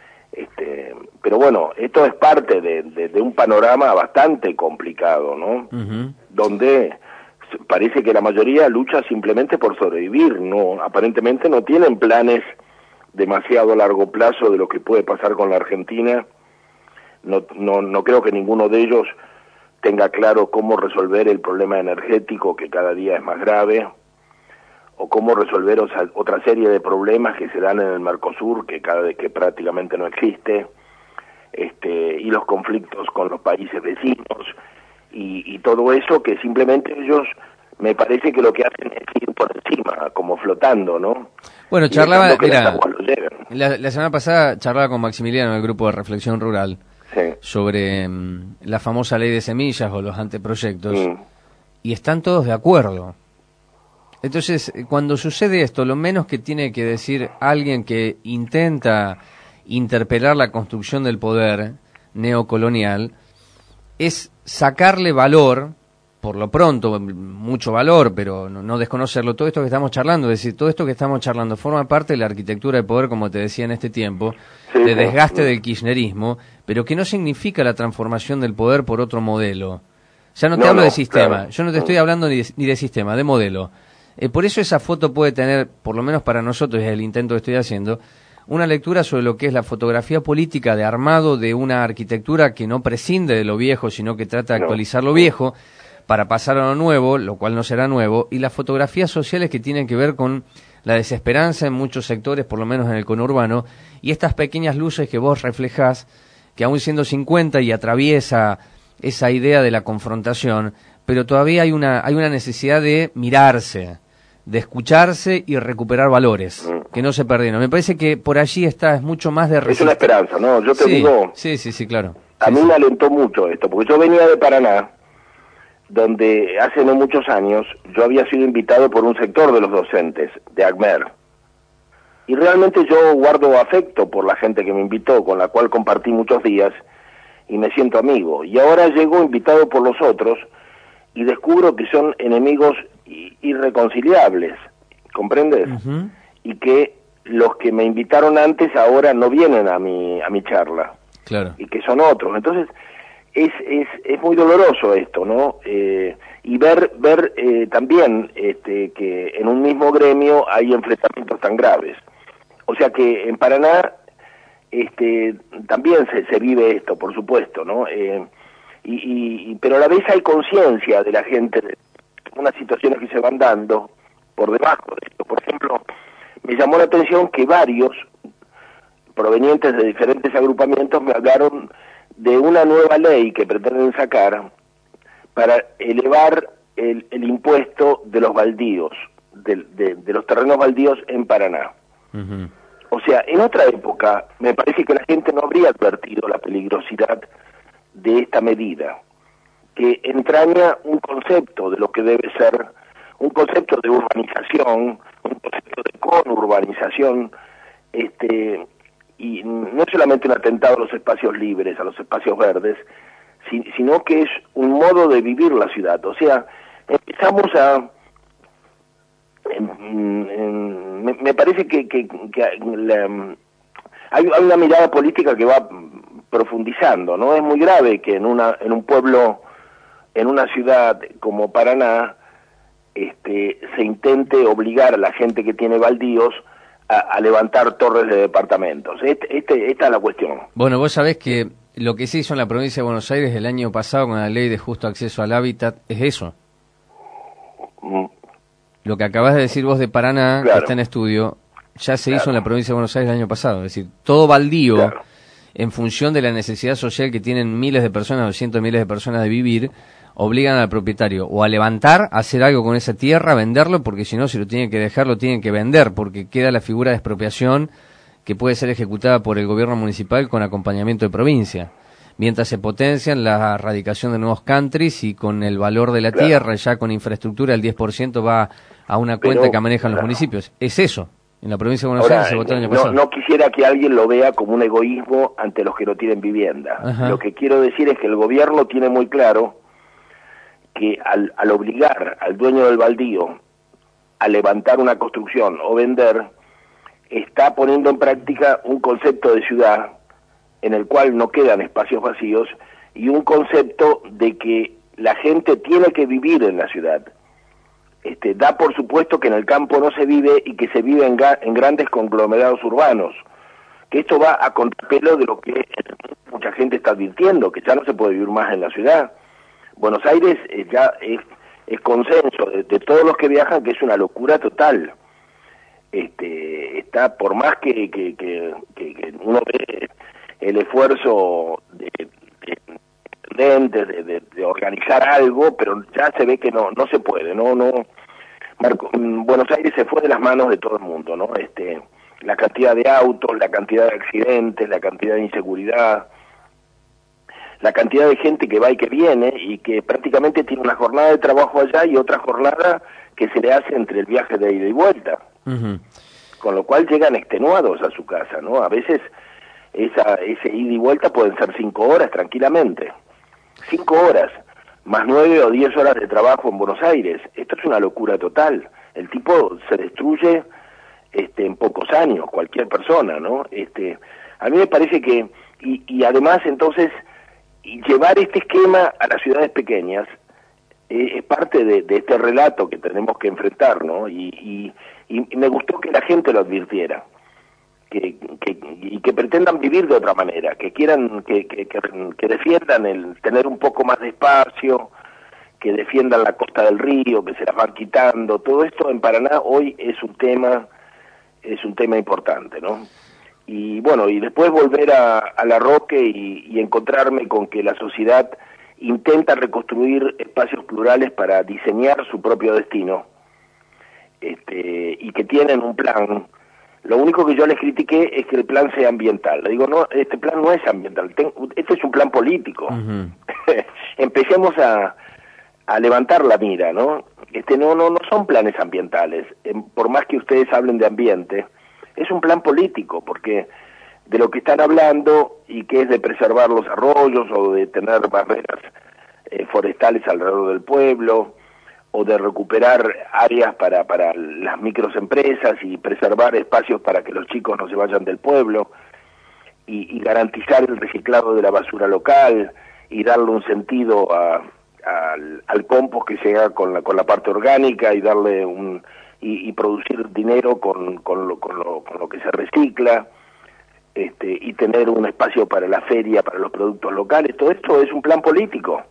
este, pero bueno, esto es parte de, de, de un panorama bastante complicado, ¿no? Uh-huh. Donde parece que la mayoría lucha simplemente por sobrevivir, no, aparentemente no tienen planes demasiado a largo plazo de lo que puede pasar con la Argentina. No, no, no creo que ninguno de ellos tenga claro cómo resolver el problema energético, que cada día es más grave, o cómo resolver otra serie de problemas que se dan en el Mercosur, que cada vez que prácticamente no existe, este, y los conflictos con los países vecinos, y, y todo eso que simplemente ellos, me parece que lo que hacen es ir por encima, como flotando, ¿no? Bueno, charlaba, mira, la, la semana pasada charlaba con Maximiliano del grupo de Reflexión Rural, sí, sobre um, la famosa ley de semillas o los anteproyectos, mm. y están todos de acuerdo. Entonces, cuando sucede esto, lo menos que tiene que decir alguien que intenta interpelar la construcción del poder neocolonial es sacarle valor, por lo pronto, mucho valor, pero no, no desconocerlo, todo esto que estamos charlando, es decir, todo esto que estamos charlando forma parte de la arquitectura de poder, como te decía en este tiempo, sí, de desgaste sí. del kirchnerismo, pero que no significa la transformación del poder por otro modelo. Ya no te no, hablo no, de sistema, claro. Yo no te estoy hablando ni de, ni de sistema, de modelo. Eh, por eso esa foto puede tener, por lo menos para nosotros, es el intento que estoy haciendo, una lectura sobre lo que es la fotografía política de armado de una arquitectura que no prescinde de lo viejo, sino que trata de no. actualizar lo viejo para pasar a lo nuevo, lo cual no será nuevo, y las fotografías sociales que tienen que ver con la desesperanza en muchos sectores, por lo menos en el conurbano, y estas pequeñas luces que vos reflejás, que aún siendo cincuenta y atraviesa esa idea de la confrontación, pero todavía hay una, hay una necesidad de mirarse, de escucharse y recuperar valores mm. que no se perdieron. Me parece que por allí está, es mucho más de resistencia. Es una esperanza, ¿no? Yo te sí, digo... Sí, sí, sí, claro. A sí, mí sí. me alentó mucho esto, porque yo venía de Paraná, donde hace no muchos años yo había sido invitado por un sector de los docentes de ACMER. Y realmente yo guardo afecto por la gente que me invitó, con la cual compartí muchos días, y me siento amigo. Y ahora llego invitado por los otros, y descubro que son enemigos irreconciliables, ¿comprendes? Uh-huh. Y que los que me invitaron antes ahora no vienen a mi a mi charla, claro, y que son otros. Entonces es es es muy doloroso esto, ¿no? Eh, y ver ver eh, también este que en un mismo gremio hay enfrentamientos tan graves. O sea que en Paraná este también se se vive esto, por supuesto, ¿no? Eh, y, y pero a la vez hay conciencia de la gente de unas situaciones que se van dando por debajo de esto. Por ejemplo, me llamó la atención que varios provenientes de diferentes agrupamientos me hablaron de una nueva ley que pretenden sacar para elevar el, el impuesto de los baldíos, de, de, de los terrenos baldíos en Paraná. Uh-huh. O sea, en otra época me parece que la gente no habría advertido la peligrosidad de esta medida, que entraña un concepto de lo que debe ser, un concepto de urbanización, un concepto de conurbanización, este, y no solamente un atentado a los espacios libres, a los espacios verdes, si, sino que es un modo de vivir la ciudad. O sea, empezamos a... En, en, me, me parece que, que, que la, hay, hay una mirada política que va profundizando, ¿no? Es muy grave que en una en un pueblo, en una ciudad como Paraná, este, se intente obligar a la gente que tiene baldíos a, a levantar torres de departamentos. Este, este, esta es la cuestión. Bueno, vos sabés que lo que se hizo en la provincia de Buenos Aires el año pasado con la ley de justo acceso al hábitat es eso. Mm. Lo que acabás de decir vos de Paraná, Claro. que está en estudio, ya se Claro. hizo en la provincia de Buenos Aires el año pasado. Es decir, todo baldío, Claro. en función de la necesidad social que tienen miles de personas o cientos de miles de personas de vivir, obligan al propietario o a levantar, a hacer algo con esa tierra, a venderlo, porque si no, si lo tienen que dejar, lo tienen que vender, porque queda la figura de expropiación que puede ser ejecutada por el gobierno municipal con acompañamiento de provincia. Mientras se potencian la erradicación de nuevos countries y con el valor de la Claro. tierra, ya con infraestructura, el diez por ciento va a una cuenta Pero, que manejan los claro. municipios. Es eso. En la provincia de Buenos Ahora, Aires se votó el año no, pasado. no quisiera que alguien lo vea como un egoísmo ante los que no tienen vivienda. Ajá. Lo que quiero decir es que el gobierno tiene muy claro que al, al obligar al dueño del baldío a levantar una construcción o vender, está poniendo en práctica un concepto de ciudad en el cual no quedan espacios vacíos y un concepto de que la gente tiene que vivir en la ciudad. Este, da por supuesto que en el campo no se vive y que se vive en, ga- en grandes conglomerados urbanos, que esto va a contrapelo de lo que mucha gente está advirtiendo, que ya no se puede vivir más en la ciudad. Buenos Aires eh, ya es, es consenso de, de todos los que viajan que es una locura total. Este, está, por más que, que, que, que, que uno ve el esfuerzo de, de, de, de, de organizar algo, pero ya se ve que no no se puede, no no Marco, Buenos Aires se fue de las manos de todo el mundo, ¿no? Este, la cantidad de autos, la cantidad de accidentes, la cantidad de inseguridad, la cantidad de gente que va y que viene y que prácticamente tiene una jornada de trabajo allá y otra jornada que se le hace entre el viaje de ida y vuelta. Uh-huh. Con lo cual llegan extenuados a su casa, ¿no? A veces esa ese ida y vuelta pueden ser cinco horas tranquilamente. Cinco horas, más nueve o diez horas de trabajo en Buenos Aires. Esto es una locura total. El tipo se destruye este, en pocos años, cualquier persona, ¿no? Este, a mí me parece que, y, y además entonces, y llevar este esquema a las ciudades pequeñas eh, es parte de, de este relato que tenemos que enfrentar, ¿no? Y, y, y me gustó que la gente lo advirtiera. Que, que, y que pretendan vivir de otra manera, que quieran, que, que, que, que defiendan el tener un poco más de espacio, que defiendan la costa del río, que se las van quitando. Todo esto en Paraná hoy es un tema, es un tema importante, ¿no? Y bueno, y después volver a, a La Roque y, y encontrarme con que la sociedad intenta reconstruir espacios plurales para diseñar su propio destino, este, y que tienen un plan. Lo único que yo les critiqué es que el plan sea ambiental. Le digo, no, este plan no es ambiental, ten, este es un plan político. Uh-huh. Empecemos a, a levantar la mira, ¿no? Este no no no son planes ambientales. Eh, por más que ustedes hablen de ambiente, es un plan político, porque de lo que están hablando y que es de preservar los arroyos o de tener barreras eh, forestales alrededor del pueblo, o de recuperar áreas para, para las microempresas y preservar espacios para que los chicos no se vayan del pueblo, y, y garantizar el reciclado de la basura local, y darle un sentido a, a, al, al compost que se haga con la, con la parte orgánica, y darle un y, y producir dinero con, con, lo, con, lo, con lo que se recicla, este, y tener un espacio para la feria, para los productos locales. Todo esto es un plan político.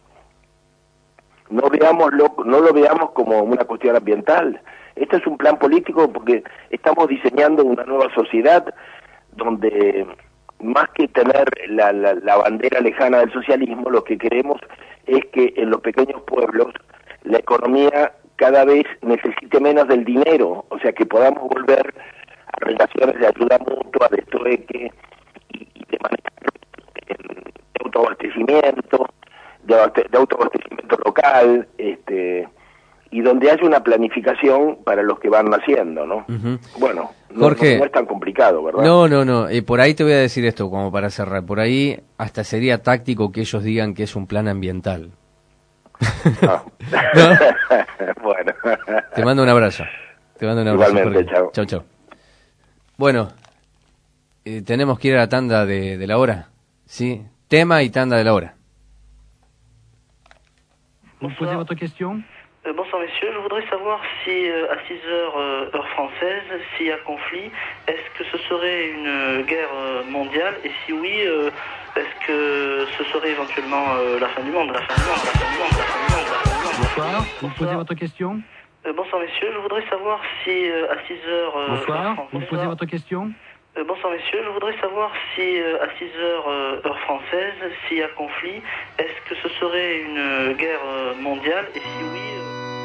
No veámoslo, no lo veamos como una cuestión ambiental. Esto es un plan político porque estamos diseñando una nueva sociedad donde, más que tener la, la, la bandera lejana del socialismo, lo que queremos es que en los pequeños pueblos la economía cada vez necesite menos del dinero, o sea, que podamos volver a relaciones de ayuda mutua, de trueque y, y de manera de autoabastecimiento, de, de autoabastecimiento local, este, y donde haya una planificación para los que van naciendo, ¿no? Uh-huh. Bueno, no, Jorge, no, no es tan complicado, ¿verdad? No, no, no, eh, por ahí te voy a decir esto como para cerrar, por ahí hasta sería táctico que ellos digan que es un plan ambiental. Ah. ¿No? Bueno. Te mando un abrazo. Te mando un abrazo. Igualmente, chao. Chau, chau. Bueno, eh, tenemos que ir a la tanda de, de la hora, ¿sí? Tema y tanda de la hora. Vous posez votre question? Euh, bonsoir messieurs, je voudrais savoir si euh, à six heures euh, heure française, s'il y a conflit, est-ce que ce serait une euh, guerre euh, mondiale, et si oui, euh, est-ce que ce serait éventuellement euh, la fin du monde, la fin du monde, la fin du monde, la fin du monde, la fin du monde. Bonsoir, vous posez votre question. Euh, bonsoir messieurs, je voudrais savoir si euh, à six heures euh, Bonsoir, heure française, vous posez votre question. Euh, bonsoir messieurs, je voudrais savoir si euh, à six heures euh, heure française, s'il y a conflit, est-ce que ce serait une euh, guerre euh, mondiale, et si oui... Euh...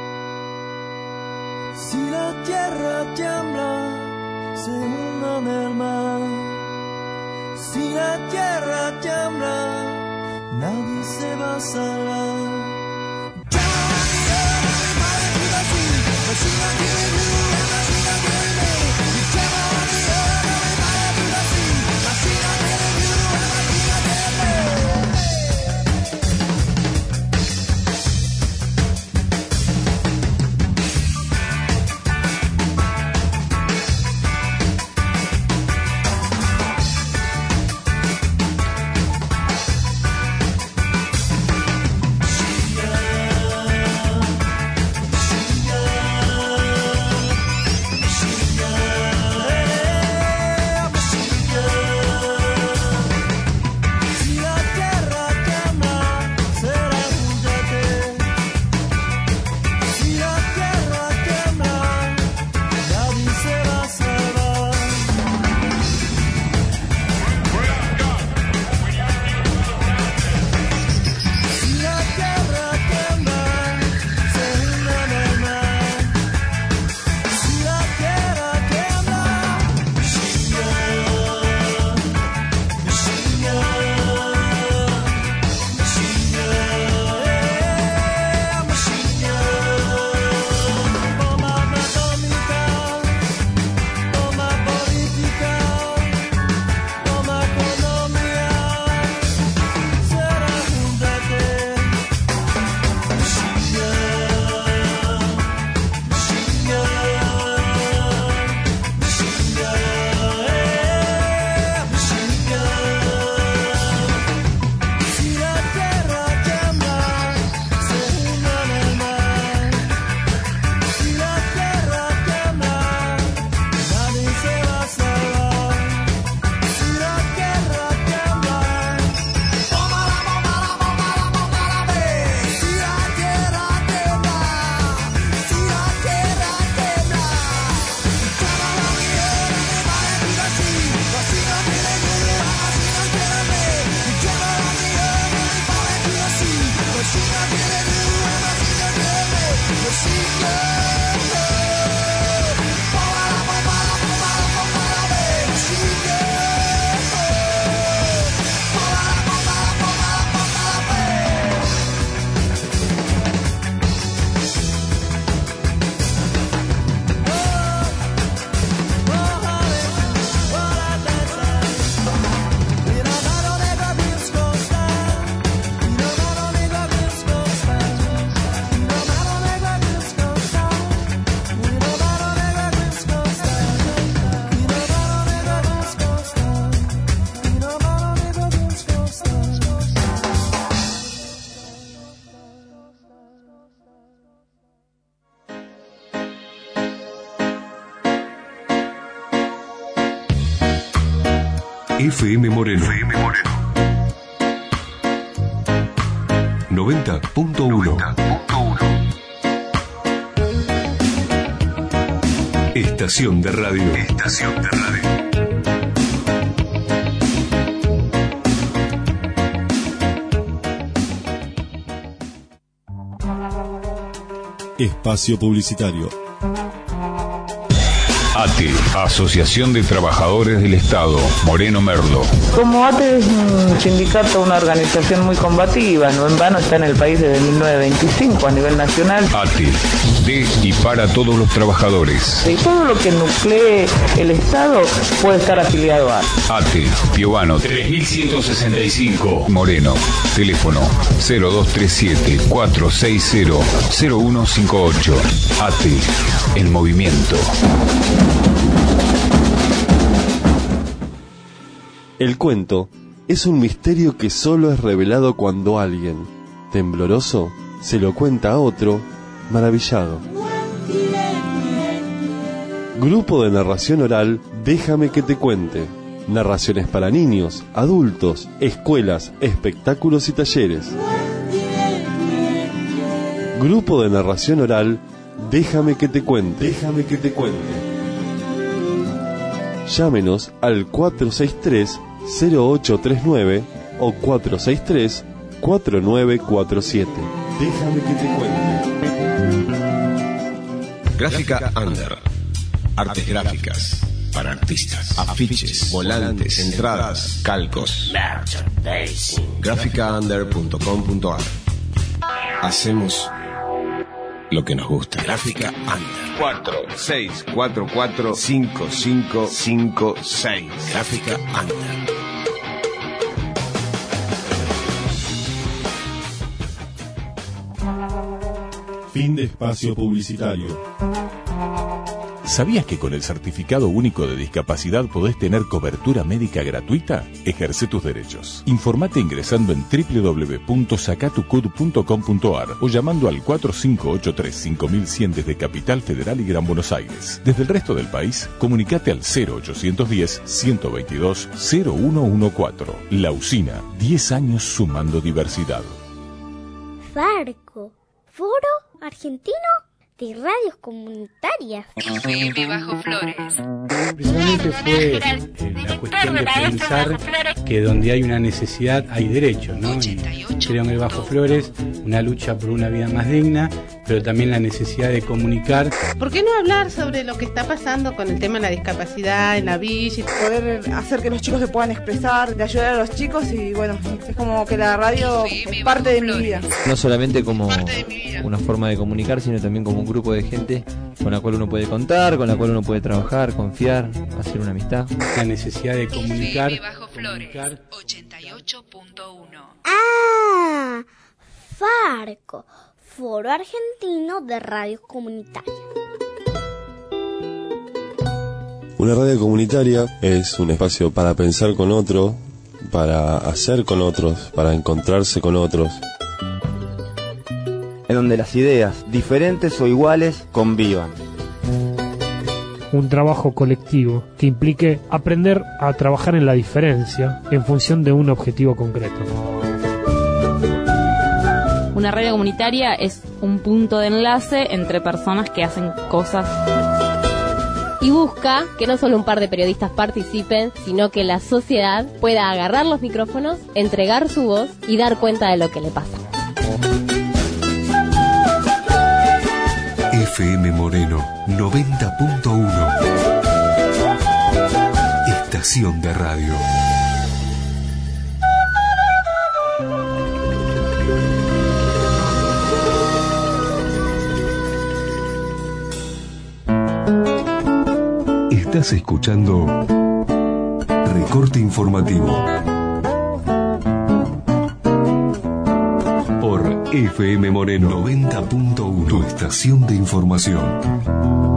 Si la tierra tiembla, se hunde en el mar. Si la tierra tiembla, nadie se va a salvar. F M Moreno. F M Moreno. noventa punto uno. Estación de radio. Estación de radio. Espacio publicitario. A T E, Asociación de Trabajadores del Estado, Moreno Merlo. Como A T E es un sindicato, una organización muy combativa, no en vano está en el país desde mil novecientos veinticinco a nivel nacional. A T E, de y para todos los trabajadores. Y todo lo que nuclee el Estado puede estar afiliado a A T E, Piovano tres mil ciento sesenta y cinco, Moreno. Teléfono cero dos tres siete cuatro seis cero cero uno cinco ocho. A T E, el movimiento. El cuento es un misterio que solo es revelado cuando alguien, tembloroso, se lo cuenta a otro maravillado. Grupo de narración oral Déjame que te cuente. Narraciones para niños, adultos, escuelas, espectáculos y talleres. Grupo de narración oral Déjame que te cuente. Déjame que te cuente. Llámenos al cuatro seis tres, cero ocho tres nueve o cuatro seis tres, cuatro nueve cuatro siete. Déjame que te cuente. Gráfica Under. Artes gráficas para artistas, afiches, volantes, entradas, calcos. gráfica under punto com punto a r. Hacemos lo que nos gusta. Gráfica Under. cuatro seis cuatro cuatro cinco cinco cinco seis. Gráfica Under. Fin de espacio publicitario. ¿Sabías que con el Certificado Único de Discapacidad podés tener cobertura médica gratuita? Ejerce tus derechos. Informate ingresando en doble u doble u doble u punto sacatucud punto com punto a r o llamando al cuatro cinco ocho tres cinco mil cien desde Capital Federal y Gran Buenos Aires. Desde el resto del país, comunicate al cero ochocientos diez, ciento veintidós, cero uno cuatro. La Usina, diez años sumando diversidad. Farco, Foro Argentino de Radios Comunitarias. F M Bajo Flores. Precisamente fue eh, la cuestión de pensar que donde hay una necesidad hay derecho, ¿no? Y creo en el Bajo Flores una lucha por una vida más digna, pero también la necesidad de comunicar. ¿Por qué no hablar sobre lo que está pasando con el tema de la discapacidad en la villa? Poder hacer que los chicos se puedan expresar, de ayudar a los chicos y bueno, es como que la radio es parte de mi vida. No solamente como una forma de comunicar, sino también como un grupo de gente con la cual uno puede contar, con la cual uno puede trabajar, confiar, hacer una amistad. La necesidad de comunicar. F M Bajo Flores, ochenta y ocho punto uno. Ah, Farco, Foro Argentino de Radios Comunitarias. Una radio comunitaria es un espacio para pensar con otro, para hacer con otros, para encontrarse con otros. En donde las ideas, diferentes o iguales, convivan. Un trabajo colectivo que implique aprender a trabajar en la diferencia en función de un objetivo concreto. Una radio comunitaria es un punto de enlace entre personas que hacen cosas. Y busca que no solo un par de periodistas participen, sino que la sociedad pueda agarrar los micrófonos, entregar su voz y dar cuenta de lo que le pasa. F M Moreno noventa punto uno. Estación de radio. Estás escuchando Recorte Informativo por F M Moreno noventa punto uno, tu estación de información.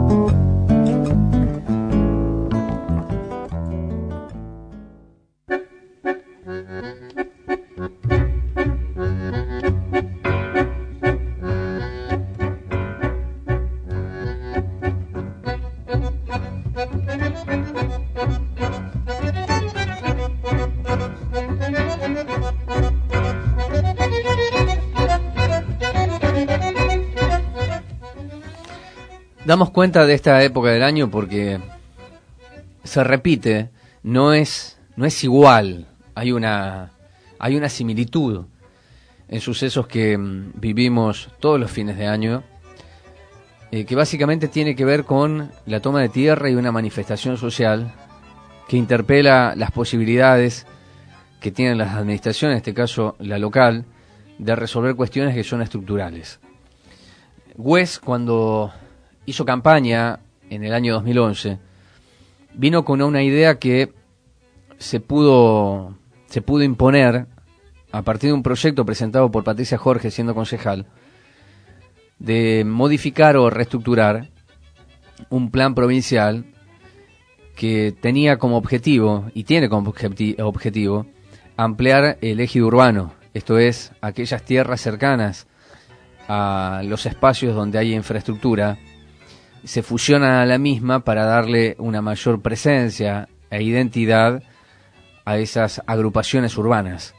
Damos cuenta de esta época del año porque se repite, no es, no es igual, hay una, hay una similitud en sucesos que mm, vivimos todos los fines de año, eh, que básicamente tiene que ver con la toma de tierra y una manifestación social que interpela las posibilidades que tienen las administraciones, en este caso la local, de resolver cuestiones que son estructurales. Gües, cuando hizo campaña en el año dos mil once, vino con una idea que se pudo, se pudo imponer a partir de un proyecto presentado por Patricia Jorge siendo concejal, de modificar o reestructurar un plan provincial que tenía como objetivo, y tiene como objeti- objetivo, ampliar el ejido urbano, esto es, aquellas tierras cercanas a los espacios donde hay infraestructura, se fusionan a la misma para darle una mayor presencia e identidad a esas agrupaciones urbanas.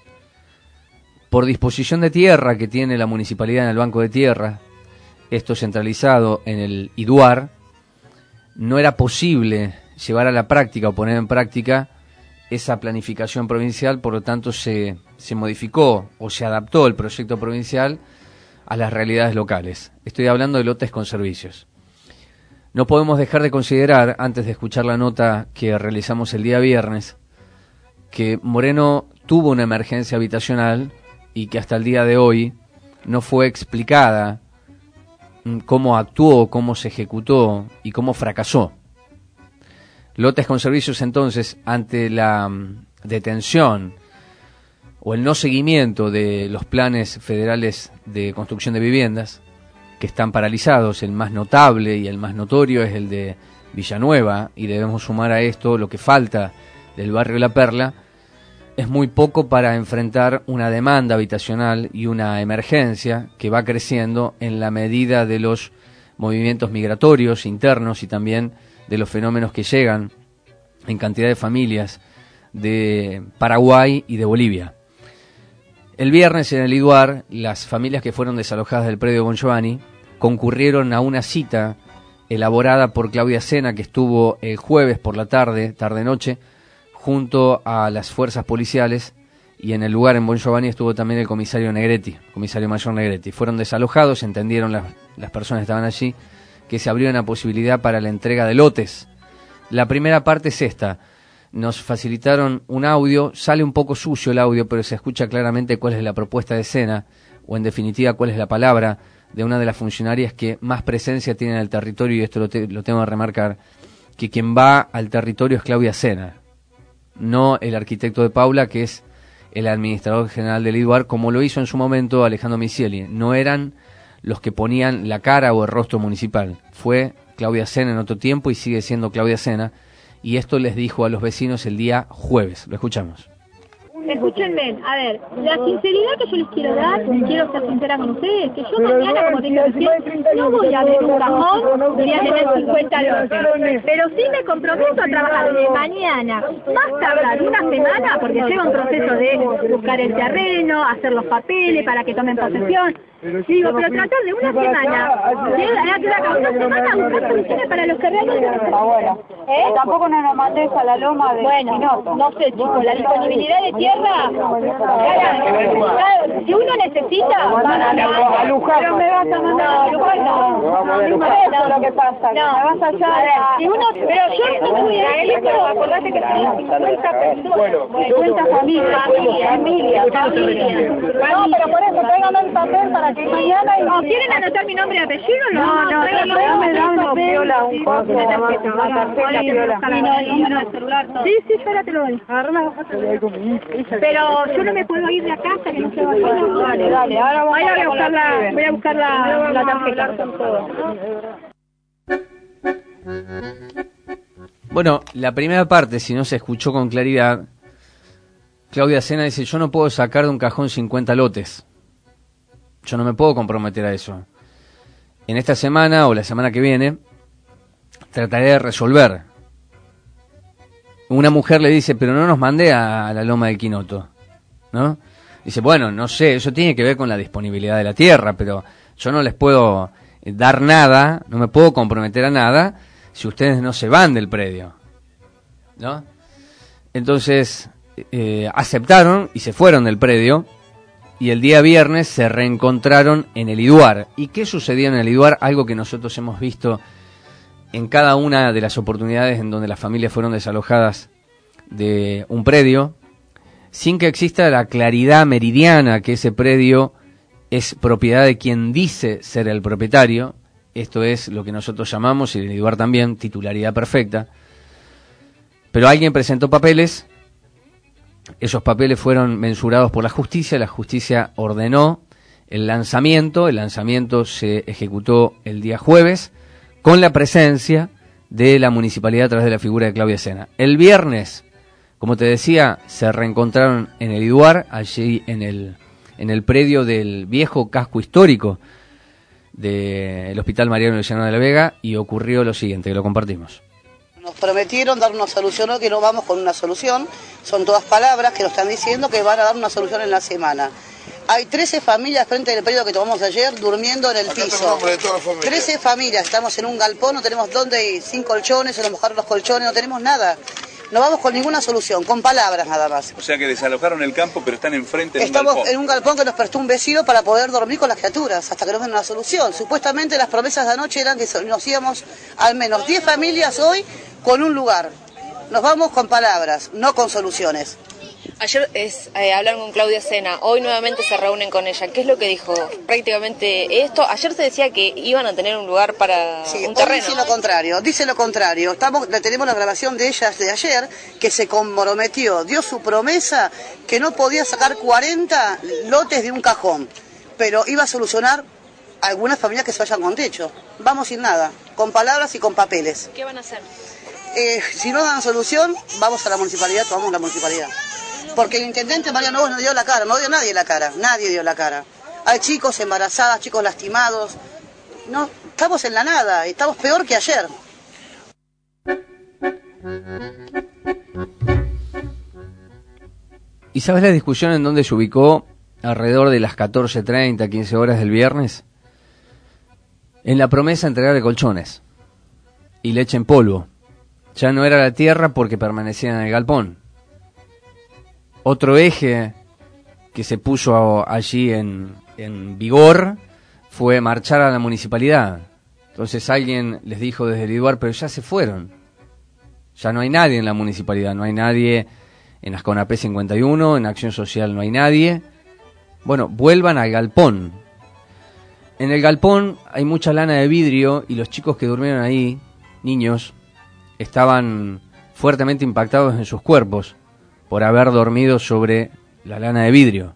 Por disposición de tierra que tiene la municipalidad en el Banco de Tierra, esto centralizado en el IDUAR, no era posible llevar a la práctica o poner en práctica esa planificación provincial, por lo tanto se, se modificó o se adaptó el proyecto provincial a las realidades locales. Estoy hablando de lotes con servicios. No podemos dejar de considerar, antes de escuchar la nota que realizamos el día viernes, que Moreno tuvo una emergencia habitacional y que hasta el día de hoy no fue explicada cómo actuó, cómo se ejecutó y cómo fracasó. Lotes con servicios, entonces, ante la um, detención o el no seguimiento de los planes federales de construcción de viviendas, que están paralizados, el más notable y el más notorio es el de Villanueva, y debemos sumar a esto lo que falta del barrio La Perla, es muy poco para enfrentar una demanda habitacional y una emergencia que va creciendo en la medida de los movimientos migratorios internos y también de los fenómenos que llegan en cantidad de familias de Paraguay y de Bolivia. El viernes en el IDUAR, las familias que fueron desalojadas del predio Bon Giovanni concurrieron a una cita elaborada por Claudia Sena, que estuvo el jueves por la tarde, tarde-noche, junto a las fuerzas policiales, y en el lugar en Bon Giovanni estuvo también el comisario Negretti, comisario mayor Negretti. Fueron desalojados, entendieron las, las personas que estaban allí, que se abrió una posibilidad para la entrega de lotes. La primera parte es esta. Nos facilitaron un audio, sale un poco sucio el audio, pero se escucha claramente cuál es la propuesta de Sena, o en definitiva cuál es la palabra de una de las funcionarias que más presencia tiene en el territorio, y esto lo, te, lo tengo que remarcar, que quien va al territorio es Claudia Sena, no el arquitecto de Paula, que es el administrador general del IDUAR, como lo hizo en su momento Alejandro Misieli. No eran los que ponían la cara o el rostro municipal, fue Claudia Sena en otro tiempo y sigue siendo Claudia Sena, y esto les dijo a los vecinos el día jueves. Lo escuchamos. Escúchenme, a ver, la sinceridad que yo les quiero dar, quiero ser sincera con ustedes, que yo mañana, como te decía, no voy a abrir un cajón y voy a tener cincuenta lotes, pero sí me comprometo a trabajar de mañana, más tardar una semana, porque lleva un proceso de buscar el terreno, hacer los papeles para que tomen posesión. Digo, pero tratar de una semana, de una semana buscar soluciones para los que realmente necesitan. Bueno, ¿eh? Tampoco no nos mandes a la loma de Bueno, Quinoto. no sé, chicos, la disponibilidad de tierra, claro, si uno necesita, van a a Luján. Pero me vas a mandar a Luján, no. No, eso es lo que pasa, que me vas allá a... Si uno, pero yo no te voy a decir, pero acordate que son cincuenta personas, cincuenta familias, familias, familias. No, pero por eso, tráigame el papel para que mañana... ¿O quieren anotar mi nombre y apellido? No, no, tráigame, dame un viola, un coso, una tarjeta viola. Sí, sí, yo ahora te lo doy. Pero yo no me puedo ir de acá hasta que no se vaya. Dale, dale, ahora voy a buscar la, voy a buscar la, la tarjeta. Bueno, la primera parte, si no se escuchó con claridad, Claudia Sena dice: yo no puedo sacar de un cajón cincuenta lotes. Yo no me puedo comprometer a eso. En esta semana o la semana que viene trataré de resolver. Una mujer le dice: pero no nos mandé a la loma del Quinoto, ¿no? Dice: bueno, no sé, eso tiene que ver con la disponibilidad de la tierra, pero yo no les puedo dar nada, no me puedo comprometer a nada si ustedes no se van del predio, ¿no? Entonces eh, aceptaron y se fueron del predio, y el día viernes se reencontraron en el IDUAR. ¿Y qué sucedió en el IDUAR? Algo que nosotros hemos visto en cada una de las oportunidades en donde las familias fueron desalojadas de un predio, sin que exista la claridad meridiana que ese predio es propiedad de quien dice ser el propietario. Esto es lo que nosotros llamamos, y el IDUAR también, titularidad perfecta. Pero alguien presentó papeles, esos papeles fueron mensurados por la justicia, la justicia ordenó el lanzamiento, el lanzamiento se ejecutó el día jueves, con la presencia de la municipalidad a través de la figura de Claudia Sena. El viernes, como te decía, se reencontraron en el IDUAR, allí en el, en el predio del viejo casco histórico del Hospital Mariano Luciano de la Vega y ocurrió lo siguiente, que lo compartimos. Nos prometieron dar una solución, hoy que no vamos con una solución, son todas palabras que nos están diciendo que van a dar una solución en la semana. Hay trece familias frente del periodo que tomamos ayer durmiendo en el Acá piso. Familia. trece familias, estamos en un galpón, no tenemos dónde ir, sin colchones, se nos mojaron los colchones, no tenemos nada. No vamos con ninguna solución, con palabras nada más. O sea que desalojaron el campo, pero están enfrente de un Estamos galpón. en un galpón que nos prestó un vecino para poder dormir con las criaturas, hasta que nos den una solución. Supuestamente las promesas de anoche eran que nos íbamos al menos diez familias hoy con un lugar. Nos vamos con palabras, no con soluciones. Ayer es, eh, hablaron con Claudia Sena, hoy nuevamente se reúnen con ella. ¿Qué es lo que dijo? Prácticamente esto. Ayer se decía que iban a tener un lugar para sí, un terreno. Dice lo contrario, dice lo contrario. Estamos, tenemos la grabación de ella de ayer, que se comprometió, dio su promesa que no podía sacar cuarenta lotes de un cajón, pero iba a solucionar algunas familias que se vayan con techo. Vamos sin nada, con palabras y con papeles. ¿Qué van a hacer? Eh, si no dan solución, vamos a la municipalidad, tomamos la municipalidad. Porque el intendente Mariano Bosch no dio la cara, no dio nadie la cara, nadie dio la cara. Hay chicos embarazadas, chicos lastimados. No, estamos en la nada, estamos peor que ayer. ¿Y sabes la discusión en donde se ubicó alrededor de las catorce treinta, quince horas del viernes? En la promesa de entregarle colchones y leche en polvo. Ya no era la tierra porque permanecían en el galpón. Otro eje que se puso allí en, en vigor fue marchar a la municipalidad. Entonces alguien les dijo desde el Iduar, pero ya se fueron. Ya no hay nadie en la municipalidad, no hay nadie en Asconapé cincuenta y uno, en Acción Social no hay nadie. Bueno, vuelvan al galpón. En el galpón hay mucha lana de vidrio y los chicos que durmieron ahí, niños, estaban fuertemente impactados en sus cuerpos por haber dormido sobre la lana de vidrio.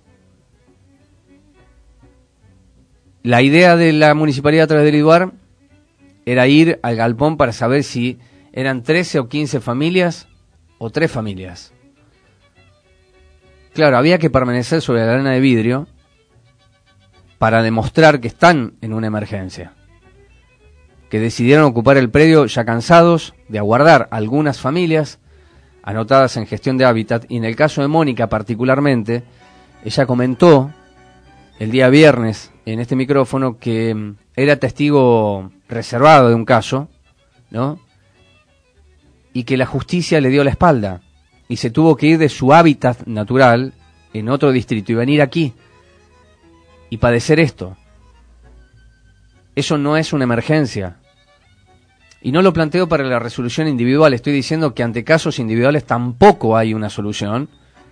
La idea de la municipalidad a través del Iduar era ir al galpón para saber si eran trece o quince familias o tres familias. Claro, había que permanecer sobre la lana de vidrio para demostrar que están en una emergencia, que decidieron ocupar el predio ya cansados de aguardar algunas familias anotadas en gestión de hábitat, y en el caso de Mónica particularmente, ella comentó el día viernes en este micrófono que era testigo reservado de un caso, ¿no? Y que la justicia le dio la espalda y se tuvo que ir de su hábitat natural en otro distrito y venir aquí y padecer esto. Eso no es una emergencia. Y no lo planteo para la resolución individual, estoy diciendo que ante casos individuales tampoco hay una solución.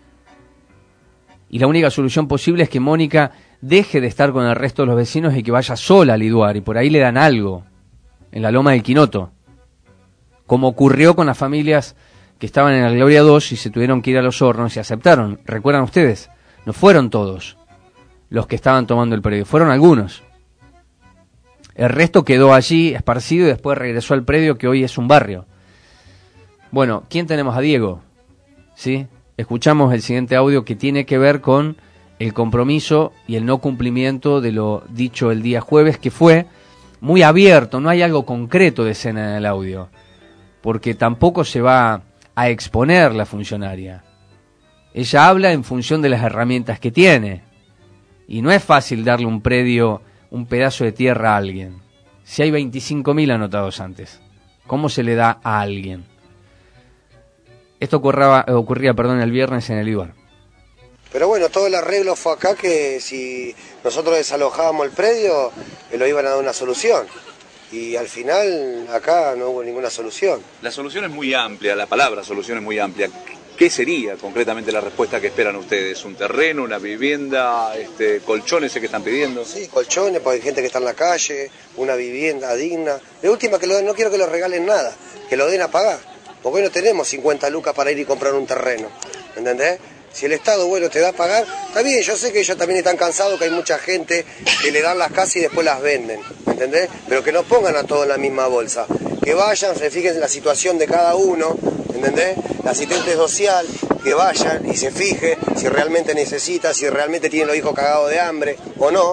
Y la única solución posible es que Mónica deje de estar con el resto de los vecinos y que vaya sola al Iduar, y por ahí le dan algo, en la Loma del Quinoto. Como ocurrió con las familias que estaban en la Gloria dos y se tuvieron que ir a Los Hornos y aceptaron. ¿Recuerdan ustedes? No fueron todos los que estaban tomando el predio, fueron algunos. El resto quedó allí esparcido y después regresó al predio que hoy es un barrio. Bueno, ¿quién tenemos a Diego? ¿Sí? Escuchamos el siguiente audio que tiene que ver con el compromiso y el no cumplimiento de lo dicho el día jueves, que fue muy abierto, no hay algo concreto de escena en el audio, porque tampoco se va a exponer la funcionaria. Ella habla en función de las herramientas que tiene, y no es fácil darle un predio, un pedazo de tierra a alguien. Si hay veinticinco mil anotados antes, ¿cómo se le da a alguien? Esto ocurraba, ocurría perdón, el viernes en el Iduar. Pero bueno, todo el arreglo fue acá que si nosotros desalojábamos el predio, eh, lo iban a dar una solución. Y al final acá no hubo ninguna solución. La solución es muy amplia, la palabra solución es muy amplia. ¿Qué sería concretamente la respuesta que esperan ustedes? ¿Un terreno, una vivienda, este, colchones que están pidiendo? Sí, colchones, porque hay gente que está en la calle, una vivienda digna. De última, que lo, no quiero que lo regalen nada, que lo den a pagar. Porque hoy no tenemos cincuenta lucas para ir y comprar un terreno, ¿entendés? Si el Estado, bueno, te da a pagar, está bien, yo sé que ellos también están cansados, que hay mucha gente que le dan las casas y después las venden, ¿entendés? Pero que no pongan a todo en la misma bolsa, que vayan, se fijen en la situación de cada uno, ¿entendés? La asistente social, que vayan y se fije si realmente necesita, si realmente tienen los hijos cagados de hambre o no,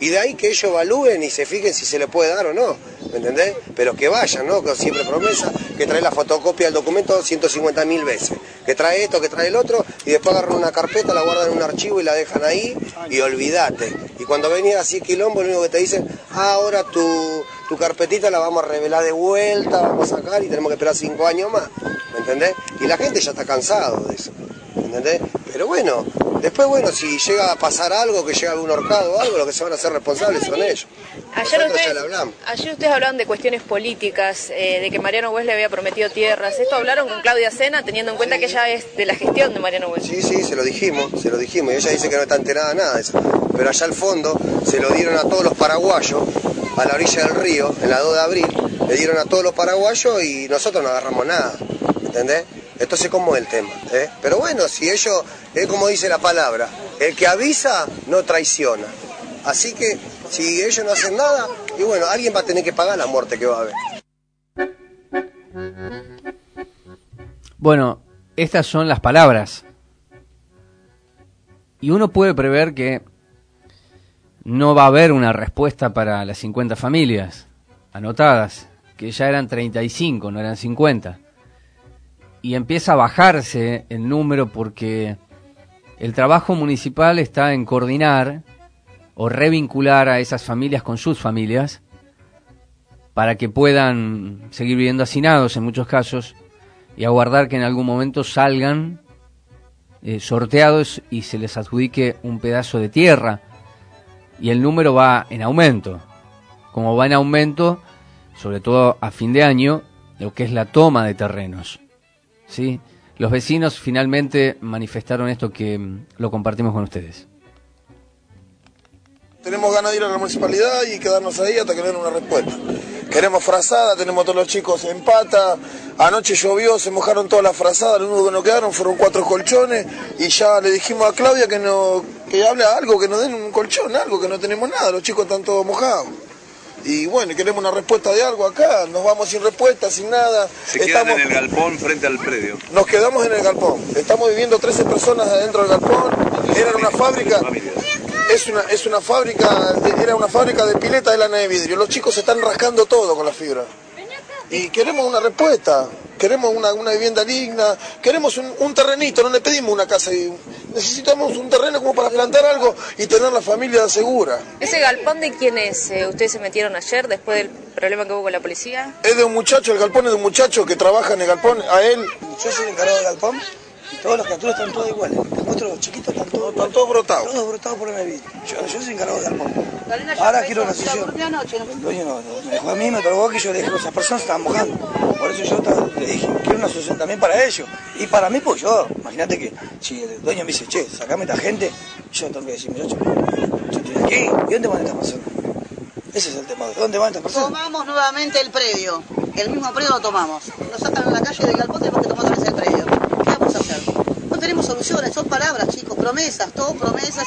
Y de ahí que ellos evalúen y se fijen si se le puede dar o no, ¿me entendés? Pero que vayan, ¿no? Que siempre promesa, que trae la fotocopia del documento ciento cincuenta mil veces, que trae esto, que trae el otro, y después agarran una carpeta, la guardan en un archivo y la dejan ahí, y olvídate. Y cuando venía así quilombo, lo único que te dicen, ah, ahora tu, tu carpetita la vamos a revelar de vuelta, vamos a sacar y tenemos que esperar cinco años más, ¿me entendés? Y la gente ya está cansado de eso, ¿me entendés? Pero bueno, después, bueno, si llega a pasar algo, que llega algún horcado o algo, lo que se van a hacer responsables son ellos. Ayer Nosotros ustedes, ya le hablamos. ayer ustedes hablaban de cuestiones políticas, eh, de que Mariano West le había prometido tierras. ¿Esto hablaron con Claudia Sena, teniendo en cuenta que ella es de la gestión de Mariano West? Sí, sí, se lo dijimos, se lo dijimos. Y ella dice que no está enterada de nada de eso. Pero allá al fondo se lo dieron a todos los paraguayos, a la orilla del río, en la dos de abril, le dieron a todos los paraguayos y nosotros no agarramos nada, ¿entendés? Entonces, ¿cómo es el tema? ¿Eh? Pero bueno, si ellos, es como dice la palabra, el que avisa no traiciona. Así que, si ellos no hacen nada, y bueno, alguien va a tener que pagar la muerte que va a haber. Bueno, estas son las palabras. Y uno puede prever que no va a haber una respuesta para las cincuenta familias anotadas, que ya eran treinta y cinco, no eran cincuenta. Y empieza a bajarse el número porque el trabajo municipal está en coordinar o revincular a esas familias con sus familias para que puedan seguir viviendo hacinados en muchos casos y aguardar que en algún momento salgan eh, sorteados y se les adjudique un pedazo de tierra. Y el número va en aumento. Como va en aumento, sobre todo a fin de año, lo que es la toma de terrenos. ¿Sí? Los vecinos finalmente manifestaron esto que mm, lo compartimos con ustedes. Tenemos ganas de ir a la municipalidad y quedarnos ahí hasta que den una respuesta. Queremos frazada, tenemos a todos los chicos en pata. Anoche llovió, se mojaron todas las frazadas, lo único que nos quedaron fueron cuatro colchones y ya le dijimos a Claudia que no, que hable algo, que nos den un colchón, algo, que no tenemos nada, los chicos están todos mojados. Y bueno, queremos una respuesta de algo acá, nos vamos sin respuesta, sin nada. Se quedan en el galpón frente al predio. Nos quedamos en el galpón, estamos viviendo trece personas adentro del galpón, era una fábrica, es una, es una fábrica, era una fábrica de piletas de lana de vidrio, los chicos se están rascando todo con la fibra. Y queremos una respuesta, queremos una, una vivienda digna, queremos un, un terrenito, no le pedimos una casa, y necesitamos un terreno como para plantar algo y tener la familia segura. ¿Ese galpón de quién es? Eh, ¿Ustedes se metieron ayer después del problema que hubo con la policía? Es de un muchacho, el galpón es de un muchacho que trabaja en el galpón, a él... Yo soy el encargado del galpón y todas las criaturas están todas iguales. Los otros chiquitos están todos, están todos brotados. Todos brotados por el vidrio. Yo, yo soy encargado del galpón. Ahora quiero una sesión. El dueño no, me dejó a mí, me otorgó que yo le dije que esas personas estaban mojando. Por eso yo le dije, quiero una solución también para ellos. Y para mí, pues yo, imagínate que si el dueño me dice, che, sacame esta gente, yo tengo que decir, muchacho, yo estoy aquí, ¿y dónde van estas personas? Ese es el tema, ¿de dónde van estas personas? Tomamos nuevamente el predio, el mismo predio lo tomamos. Nos sacan a la calle del galpón, tenemos que tomar otra vez el predio. ¿Qué vamos a hacer? No tenemos soluciones, son palabras, chicos, promesas, todo promesas.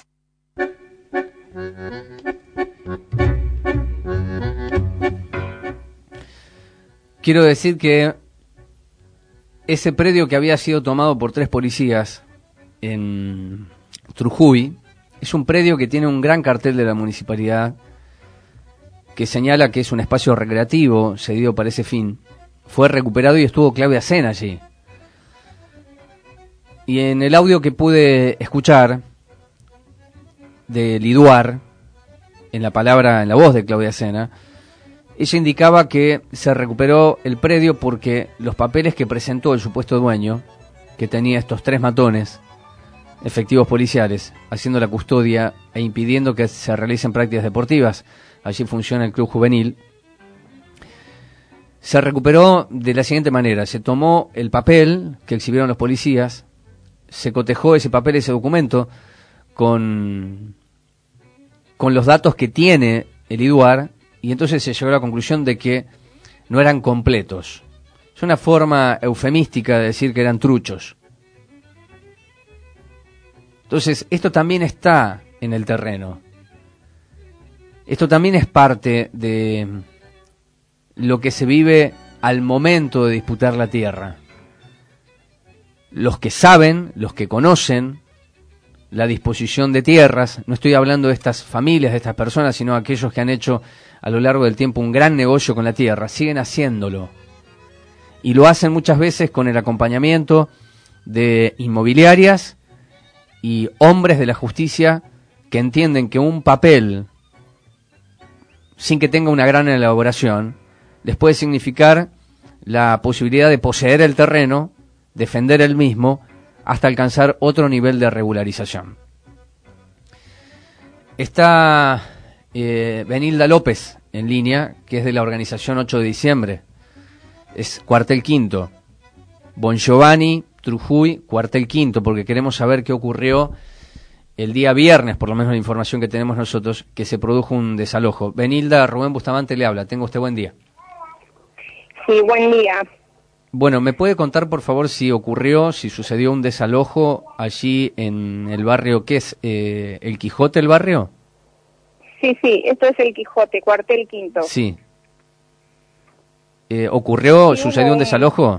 Quiero decir que ese predio que había sido tomado por tres policías en Trujuy es un predio que tiene un gran cartel de la municipalidad que señala que es un espacio recreativo cedido para ese fin. Fue recuperado y estuvo Claudia Sena allí. Y en el audio que pude escuchar de Liduar, en la palabra, en la voz de Claudia Sena, ella indicaba que se recuperó el predio porque los papeles que presentó el supuesto dueño, que tenía estos tres matones, efectivos policiales, haciendo la custodia e impidiendo que se realicen prácticas deportivas, allí funciona el club juvenil, se recuperó de la siguiente manera: se tomó el papel que exhibieron los policías, se cotejó ese papel, ese documento, con, con los datos que tiene el Liduar, y entonces se llegó a la conclusión de que no eran completos. Es una forma eufemística de decir que eran truchos. Entonces, esto también está en el terreno. Esto también es parte de lo que se vive al momento de disputar la tierra. Los que saben, los que conocen, la disposición de tierras. No estoy hablando de estas familias, de estas personas, sino aquellos que han hecho a lo largo del tiempo un gran negocio con la tierra. Siguen haciéndolo. Y lo hacen muchas veces con el acompañamiento de inmobiliarias y hombres de la justicia que entienden que un papel, sin que tenga una gran elaboración, les puede significar la posibilidad de poseer el terreno, defender el mismo, hasta alcanzar otro nivel de regularización. Está eh, Benilda López en línea, que es de la organización ocho de diciembre. Es cuartel quinto. Bon Giovanni, Trujuy, cuartel quinto, porque queremos saber qué ocurrió el día viernes, por lo menos la información que tenemos nosotros, que se produjo un desalojo. Benilda, Rubén Bustamante le habla. Tenga usted buen día. Sí, buen día. Bueno, ¿me puede contar, por favor, si ocurrió, si sucedió un desalojo allí en el barrio, ¿qué es? Eh, ¿El Quijote, el barrio? Sí, sí, esto es el Quijote, cuartel quinto. Sí. Eh, ¿Ocurrió, sí, sucedió un desalojo?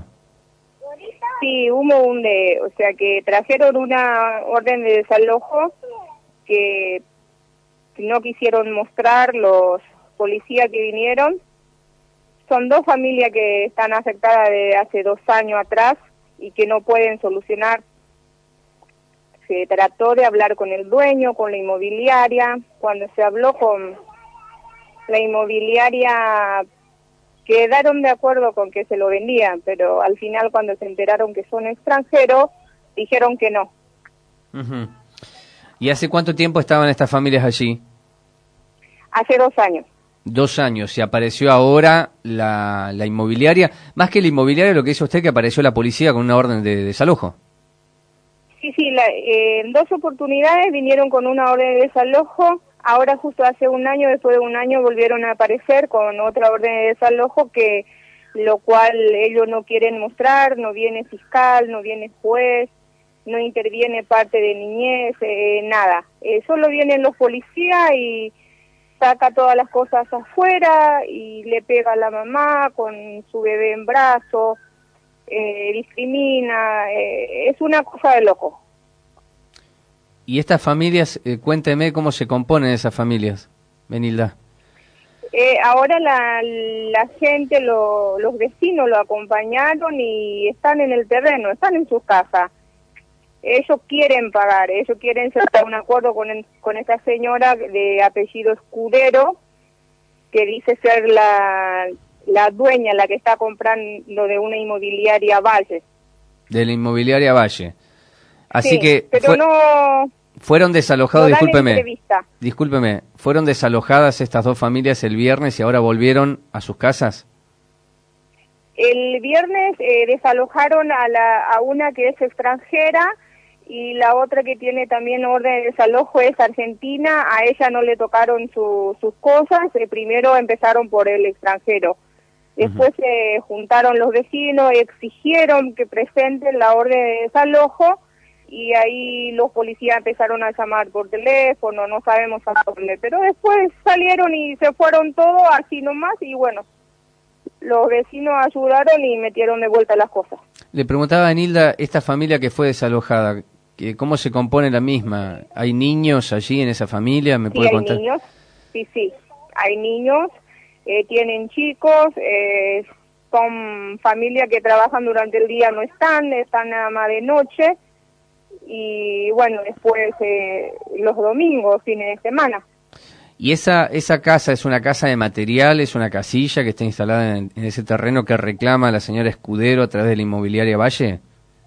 Sí, hubo un de, o sea que trajeron una orden de desalojo que no quisieron mostrar los policías que vinieron. Son dos familias que están afectadas de hace dos años atrás y que no pueden solucionar. Se trató de hablar con el dueño, con la inmobiliaria. Cuando se habló con la inmobiliaria, quedaron de acuerdo con que se lo vendían, pero al final cuando se enteraron que son extranjeros, dijeron que no. Uh-huh. ¿Y hace cuánto tiempo estaban estas familias allí? Hace dos años. Dos años, y apareció ahora la, la inmobiliaria. Más que la inmobiliaria, lo que hizo usted, que apareció la policía con una orden de desalojo. Sí, sí, la, eh, en dos oportunidades vinieron con una orden de desalojo. Ahora justo hace un año, después de un año, volvieron a aparecer con otra orden de desalojo, que lo cual ellos no quieren mostrar. No viene fiscal, no viene juez, no interviene parte de niñez, eh, nada. Eh, solo vienen los policías y saca todas las cosas afuera y le pega a la mamá con su bebé en brazos, eh, discrimina, eh, es una cosa de loco. ¿Y estas familias, eh, cuénteme cómo se componen esas familias, Benilda? Eh, ahora la, la gente, lo, los vecinos lo acompañaron y están en el terreno, están en sus casas. Ellos quieren pagar, ellos quieren cerrar un acuerdo con, el, con esta señora de apellido Escudero, que dice ser la, la dueña, la que está comprando de una inmobiliaria Valle. De la inmobiliaria Valle. Así sí, que pero fue, no, fueron desalojados, no dan discúlpeme, entrevista. discúlpeme, fueron desalojadas estas dos familias el viernes y ahora volvieron a sus casas. El viernes eh, desalojaron a, la, a una que es extranjera, y la otra que tiene también orden de desalojo es argentina. A ella no le tocaron su, sus cosas. Eh, primero empezaron por el extranjero. Después se uh-huh. eh, juntaron los vecinos, exigieron que presenten la orden de desalojo, y ahí los policías empezaron a llamar por teléfono, no sabemos a dónde. Pero después salieron y se fueron todos así nomás, y bueno, los vecinos ayudaron y metieron de vuelta las cosas. Le preguntaba a Benilda, esta familia que fue desalojada, ¿cómo se compone la misma? ¿Hay niños allí en esa familia? ¿Me sí, puede hay contar? niños, sí, sí, hay niños, eh, tienen chicos, eh, son familias que trabajan durante el día, no están, están nada más de noche, y bueno, después eh, los domingos, fines de semana. ¿Y esa esa casa es una casa de material, es una casilla que está instalada en, en ese terreno que reclama la señora Escudero a través de la inmobiliaria Valle?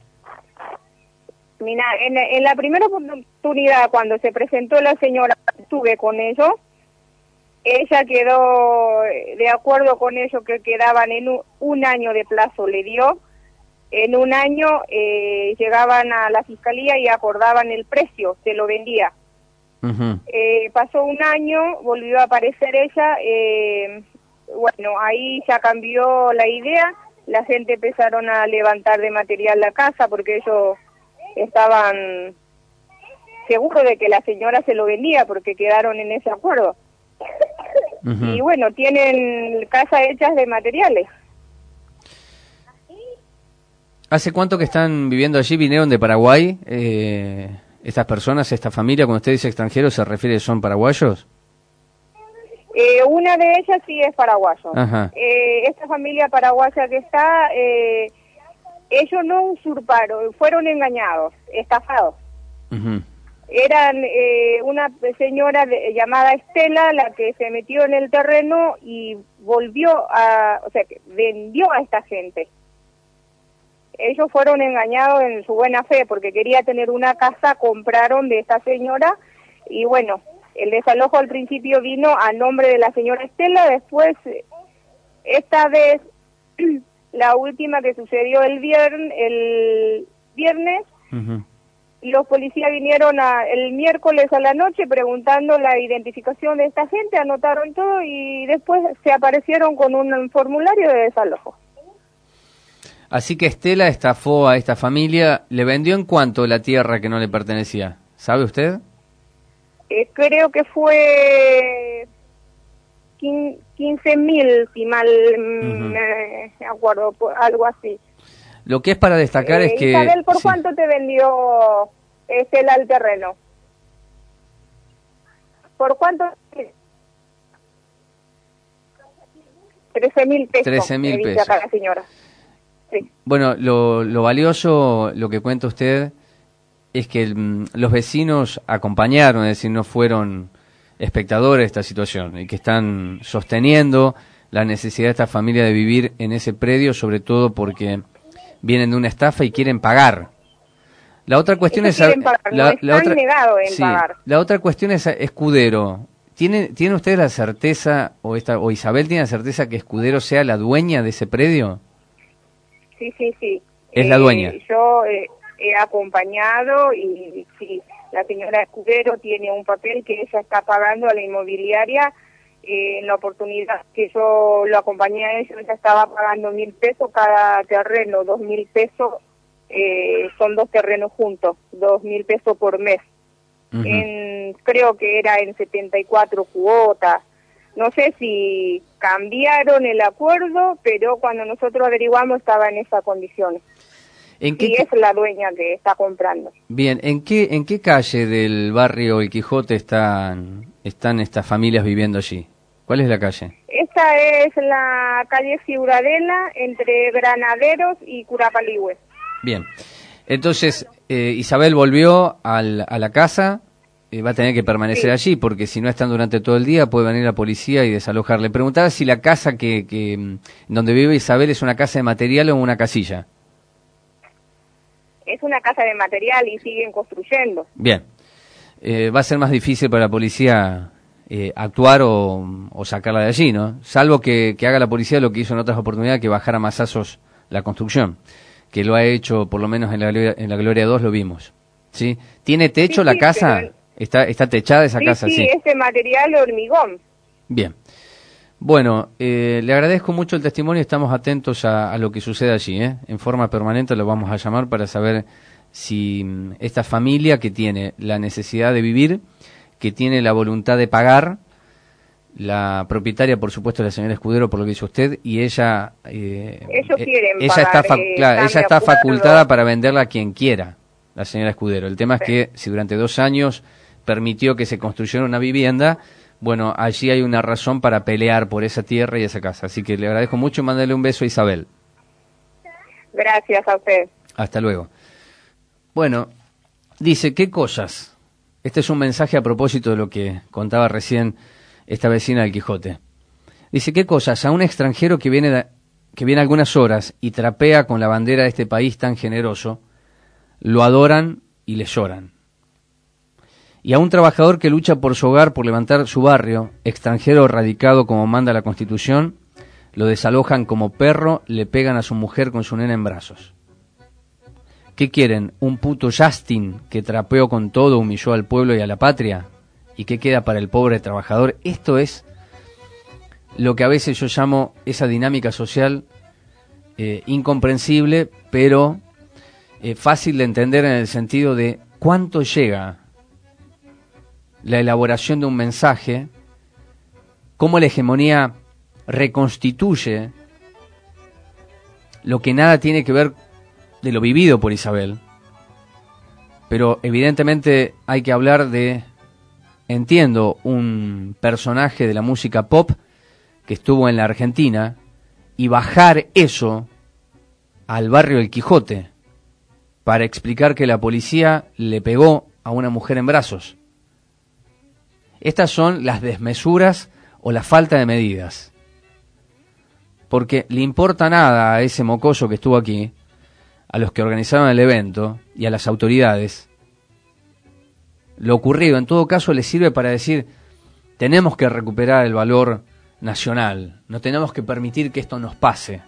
Mira, en, en la primera oportunidad, cuando se presentó la señora, estuve con ellos, ella quedó de acuerdo con ellos que quedaban en un, un año de plazo, le dio. En un año eh, llegaban a la fiscalía y acordaban el precio, se lo vendía. Uh-huh. Eh, pasó un año, volvió a aparecer ella, eh, bueno, ahí ya cambió la idea, la gente empezaron a levantar de material la casa porque ellos estaban seguros de que la señora se lo vendía porque quedaron en ese acuerdo. Uh-huh. Y bueno, tienen casas hechas de materiales. ¿Hace cuánto que están viviendo allí? ¿Vinieron de Paraguay? Eh, ¿Estas personas, esta familia, cuando usted dice extranjeros, se refiere, son paraguayos? Eh, una de ellas sí es paraguayo. Ajá. Eh, esta familia paraguaya que está, eh, ellos no usurparon, fueron engañados, estafados. Uh-huh. Eran eh, una señora de, llamada Estela la que se metió en el terreno y volvió a, o sea, que vendió a esta gente. Ellos fueron engañados en su buena fe porque quería tener una casa, compraron de esta señora y bueno, el desalojo al principio vino a nombre de la señora Estela, después esta vez, la última que sucedió el viernes, el viernes, uh-huh. Los policías vinieron a, el miércoles a la noche preguntando la identificación de esta gente, anotaron todo y después se aparecieron con un formulario de desalojo. Así que Estela estafó a esta familia. ¿Le vendió en cuánto la tierra que no le pertenecía? ¿Sabe usted? Eh, creo que fue quince mil, si mal uh-huh. me acuerdo, algo así. Lo que es para destacar eh, es que... Isabel, ¿por sí. cuánto te vendió Estela el terreno? ¿Por cuánto? trece mil pesos. trece mil pesos. Acá la señora. Sí. Bueno, lo, lo valioso, lo que cuenta usted, es que el, los vecinos acompañaron, es decir, no fueron espectadores de esta situación, y que están sosteniendo la necesidad de esta familia de vivir en ese predio, sobre todo porque vienen de una estafa y quieren pagar. La otra cuestión Eso es... pagar, la, no la otra, negado en sí, pagar. La otra cuestión es Escudero. ¿Tiene, ¿Tiene usted la certeza, o, esta, o Isabel tiene la certeza que Escudero sea la dueña de ese predio? Sí, sí, sí. Es la dueña. Eh, yo eh, he acompañado y sí, la señora Escudero tiene un papel que ella está pagando a la inmobiliaria. Eh, en la oportunidad que yo lo acompañé a ellos, ella estaba pagando mil pesos cada terreno, dos mil pesos, eh, son dos terrenos juntos, dos mil pesos por mes. Uh-huh. En, creo que era en setenta y cuatro cuotas. No sé si cambiaron el acuerdo, pero cuando nosotros averiguamos estaba en esa condición. ¿En qué y es la dueña que está comprando. Bien, ¿en qué en qué calle del barrio El Quijote están están estas familias viviendo allí? ¿Cuál es la calle? Esta es la calle Ciudadela, entre Granaderos y Curapaligüe. Bien, entonces eh, Isabel volvió al, a la casa, eh, va a tener que permanecer sí. allí, porque si no están durante todo el día puede venir la policía y desalojarle. Le preguntaba si la casa que, que donde vive Isabel es una casa de material o una casilla. Es una casa de material y siguen construyendo. Bien, eh, va a ser más difícil para la policía eh, actuar o, o sacarla de allí, ¿no? Salvo que, que haga la policía lo que hizo en otras oportunidades, que bajara a mazazos la construcción, que lo ha hecho por lo menos en la, en la Gloria dos, lo vimos. ¿Sí? ¿Tiene techo sí, la sí, casa? Pero... ¿Está, ¿Está techada esa sí, casa? Sí, sí, es de material hormigón. Bien. Bueno, eh, le agradezco mucho el testimonio y estamos atentos a, a lo que sucede allí, ¿eh? En forma permanente lo vamos a llamar para saber si esta familia que tiene la necesidad de vivir, que tiene la voluntad de pagar, la propietaria, por supuesto, la señora Escudero, por lo que dice usted, y ella... Eh, Ellos quieren ella pagar, está, fa eh, claro, ella está acuerdo. facultada para venderla a quien quiera, la señora Escudero. El tema sí. es que si durante dos años permitió que se construyera una vivienda... Bueno, allí hay una razón para pelear por esa tierra y esa casa. Así que le agradezco mucho y mándale un beso a Isabel. Gracias a usted. Hasta luego. Bueno, dice, ¿qué cosas? Este es un mensaje a propósito de lo que contaba recién esta vecina del Quijote. Dice, ¿qué cosas? A un extranjero que viene, que viene algunas horas y trapea con la bandera de este país tan generoso, lo adoran y le lloran. Y a un trabajador que lucha por su hogar, por levantar su barrio, extranjero radicado como manda la Constitución, lo desalojan como perro, le pegan a su mujer con su nena en brazos. ¿Qué quieren? ¿Un puto Justin que trapeó con todo, humilló al pueblo y a la patria? ¿Y qué queda para el pobre trabajador? Esto es lo que a veces yo llamo esa dinámica social eh, incomprensible, pero eh, fácil de entender en el sentido de cuánto llega la elaboración de un mensaje, cómo la hegemonía reconstituye lo que nada tiene que ver de lo vivido por Isabel, pero evidentemente hay que hablar de, entiendo, un personaje de la música pop que estuvo en la Argentina y bajar eso al barrio del Quijote para explicar que la policía le pegó a una mujer en brazos. Estas son las desmesuras o la falta de medidas. Porque le importa nada a ese mocoso que estuvo aquí, a los que organizaron el evento y a las autoridades. Lo ocurrido, en todo caso, le sirve para decir, tenemos que recuperar el valor nacional, no tenemos que permitir que esto nos pase.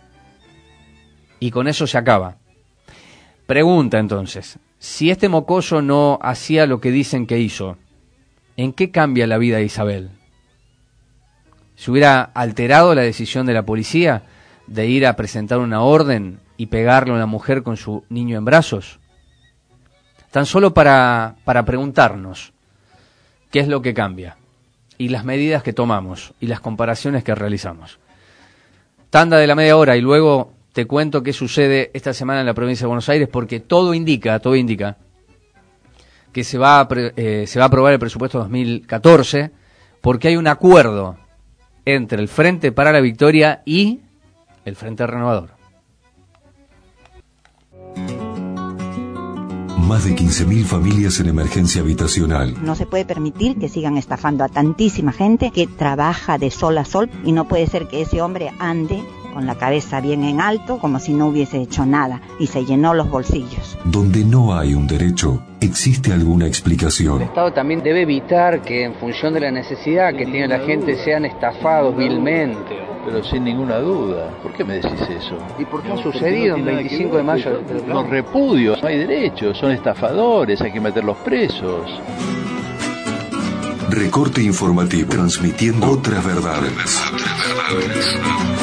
Y con eso se acaba. Pregunta entonces, si este mocoso no hacía lo que dicen que hizo, ¿en qué cambia la vida de Isabel? ¿Se hubiera alterado la decisión de la policía de ir a presentar una orden y pegarle a una mujer con su niño en brazos? Tan solo para, para preguntarnos qué es lo que cambia y las medidas que tomamos y las comparaciones que realizamos. Tanda de la media hora y luego te cuento qué sucede esta semana en la provincia de Buenos Aires, porque todo indica, todo indica que se va a, eh, se va a aprobar el presupuesto dos mil catorce, porque hay un acuerdo entre el Frente para la Victoria y el Frente Renovador. Más de quince mil familias en emergencia habitacional. No se puede permitir que sigan estafando a tantísima gente que trabaja de sol a sol, y no puede ser que ese hombre ande con la cabeza bien en alto, como si no hubiese hecho nada, y se llenó los bolsillos. Donde no hay un derecho, existe alguna explicación. El Estado también debe evitar que, en función de la necesidad que tiene la gente, sean estafados vilmente. Pero sin ninguna duda. ¿Por qué me decís eso? ¿Y por qué ha sucedido en veinticinco de mayo? Los repudios, no hay derechos, son estafadores, hay que meterlos presos. Recorte informativo, transmitiendo otras verdades. Otras verdades.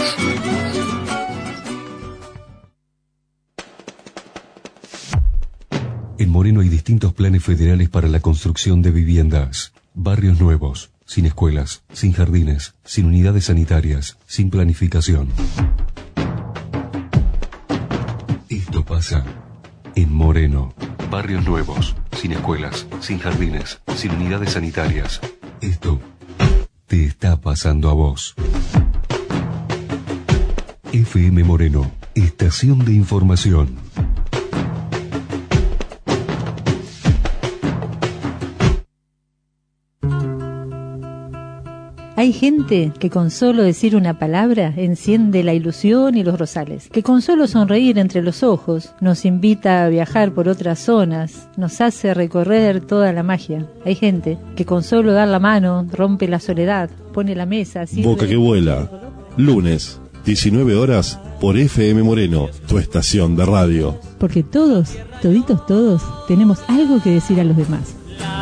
En Moreno hay distintos planes federales para la construcción de viviendas, barrios nuevos, sin escuelas, sin jardines, sin unidades sanitarias, sin planificación. Esto pasa en Moreno. Barrios nuevos, sin escuelas, sin jardines, sin unidades sanitarias. Esto te está pasando a vos. F M Moreno, estación de información. Hay gente que con solo decir una palabra enciende la ilusión y los rosales, que con solo sonreír entre los ojos nos invita a viajar por otras zonas, nos hace recorrer toda la magia. Hay gente que con solo dar la mano rompe la soledad, pone la mesa... Boca que vuela, lunes, diecinueve horas, por F M Moreno, tu estación de radio. Porque todos, toditos todos, tenemos algo que decir a los demás.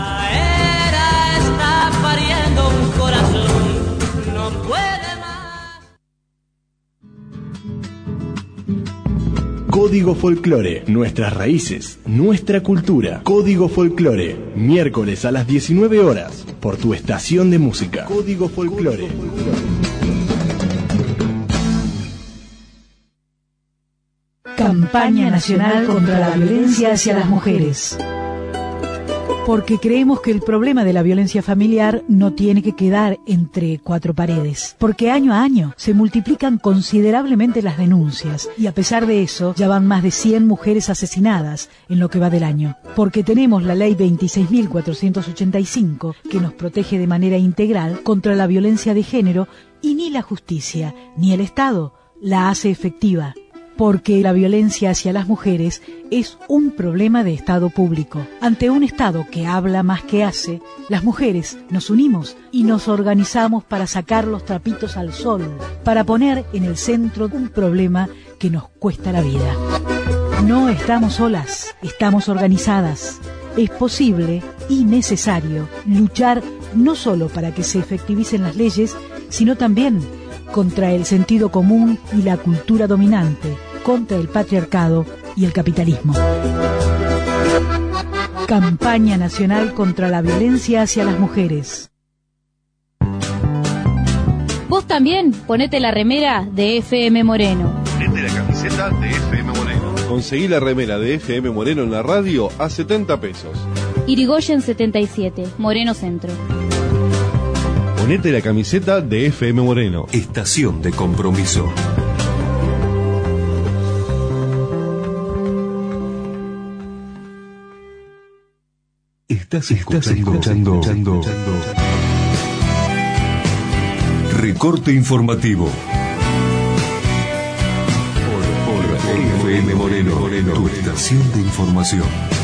Código Folclore, nuestras raíces, nuestra cultura. Código Folclore, miércoles a las diecinueve horas, por tu estación de música. Código Folclore. Campaña Nacional contra la Violencia hacia las Mujeres. Porque creemos que el problema de la violencia familiar no tiene que quedar entre cuatro paredes. Porque año a año se multiplican considerablemente las denuncias y a pesar de eso ya van más de cien mujeres asesinadas en lo que va del año. Porque tenemos la ley veintiséis mil cuatrocientos ochenta y cinco que nos protege de manera integral contra la violencia de género y ni la justicia ni el Estado la hace efectiva. Porque la violencia hacia las mujeres es un problema de Estado público. Ante un Estado que habla más que hace, las mujeres nos unimos y nos organizamos para sacar los trapitos al sol, para poner en el centro un problema que nos cuesta la vida. No estamos solas, estamos organizadas. Es posible y necesario luchar no solo para que se efectivicen las leyes, sino también contra el sentido común y la cultura dominante, contra el patriarcado y el capitalismo. Campaña Nacional contra la Violencia hacia las Mujeres. Vos también ponete la remera de F M Moreno. Ponete la camiseta de F M Moreno. Conseguí la remera de F M Moreno en la radio a setenta pesos. Irigoyen setenta y siete, Moreno Centro. Ponete la camiseta de F M Moreno. Estación de compromiso. Estás escuchando, escuchando, escuchando, escuchando. Recorte informativo. Por, por F M Moreno, Moreno, tu estación de información.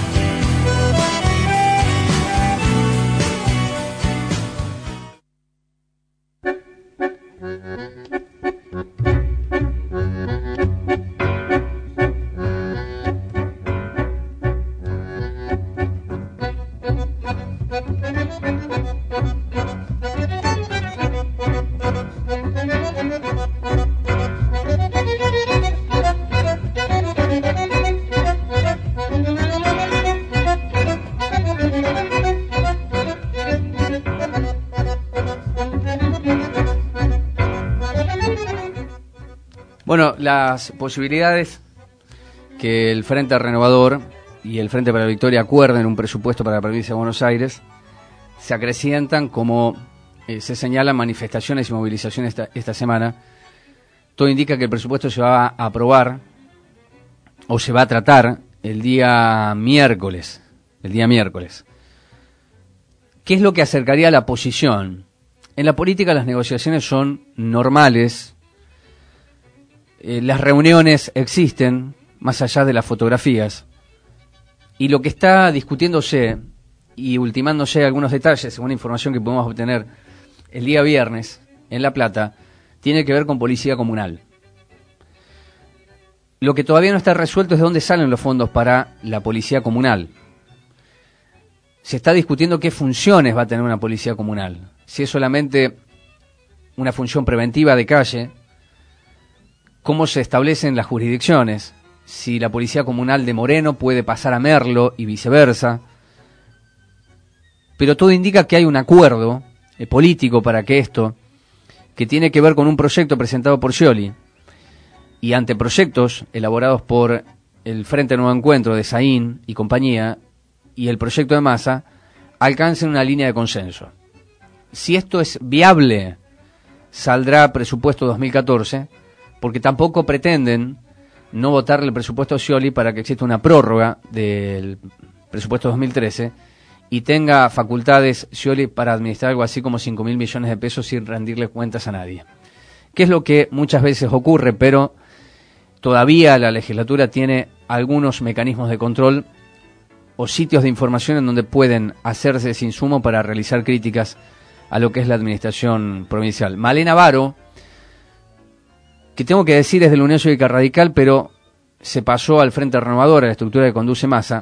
Bueno, las posibilidades que el Frente Renovador y el Frente para la Victoria acuerden un presupuesto para la provincia de Buenos Aires se acrecientan como eh, se señalan manifestaciones y movilizaciones esta, esta semana. Todo indica que el presupuesto se va a aprobar o se va a tratar el día miércoles. El día miércoles. ¿Qué es lo que acercaría a la posición? En la política las negociaciones son normales. Eh, las reuniones existen, más allá de las fotografías, y lo que está discutiéndose y ultimándose algunos detalles, según la información que podemos obtener el día viernes en La Plata, tiene que ver con policía comunal. Lo que todavía no está resuelto es de dónde salen los fondos para la policía comunal. Se está discutiendo qué funciones va a tener una policía comunal. Si es solamente una función preventiva de calle, cómo se establecen las jurisdicciones, si la policía comunal de Moreno puede pasar a Merlo y viceversa. Pero todo indica que hay un acuerdo eh, político para que esto, que tiene que ver con un proyecto presentado por Scioli y anteproyectos elaborados por el Frente Nuevo Encuentro de Saín y compañía y el proyecto de Massa, alcancen una línea de consenso. Si esto es viable, saldrá presupuesto dos mil catorce, porque tampoco pretenden no votarle el presupuesto a Scioli para que exista una prórroga del presupuesto dos mil trece y tenga facultades Scioli para administrar algo así como cinco mil millones de pesos sin rendirle cuentas a nadie. Que es lo que muchas veces ocurre, pero todavía la legislatura tiene algunos mecanismos de control o sitios de información en donde pueden hacerse ese insumo para realizar críticas a lo que es la administración provincial. Malena Varo, que tengo que decir es de la Unión Cívica Radical, pero se pasó al Frente Renovador, a la estructura que conduce Massa,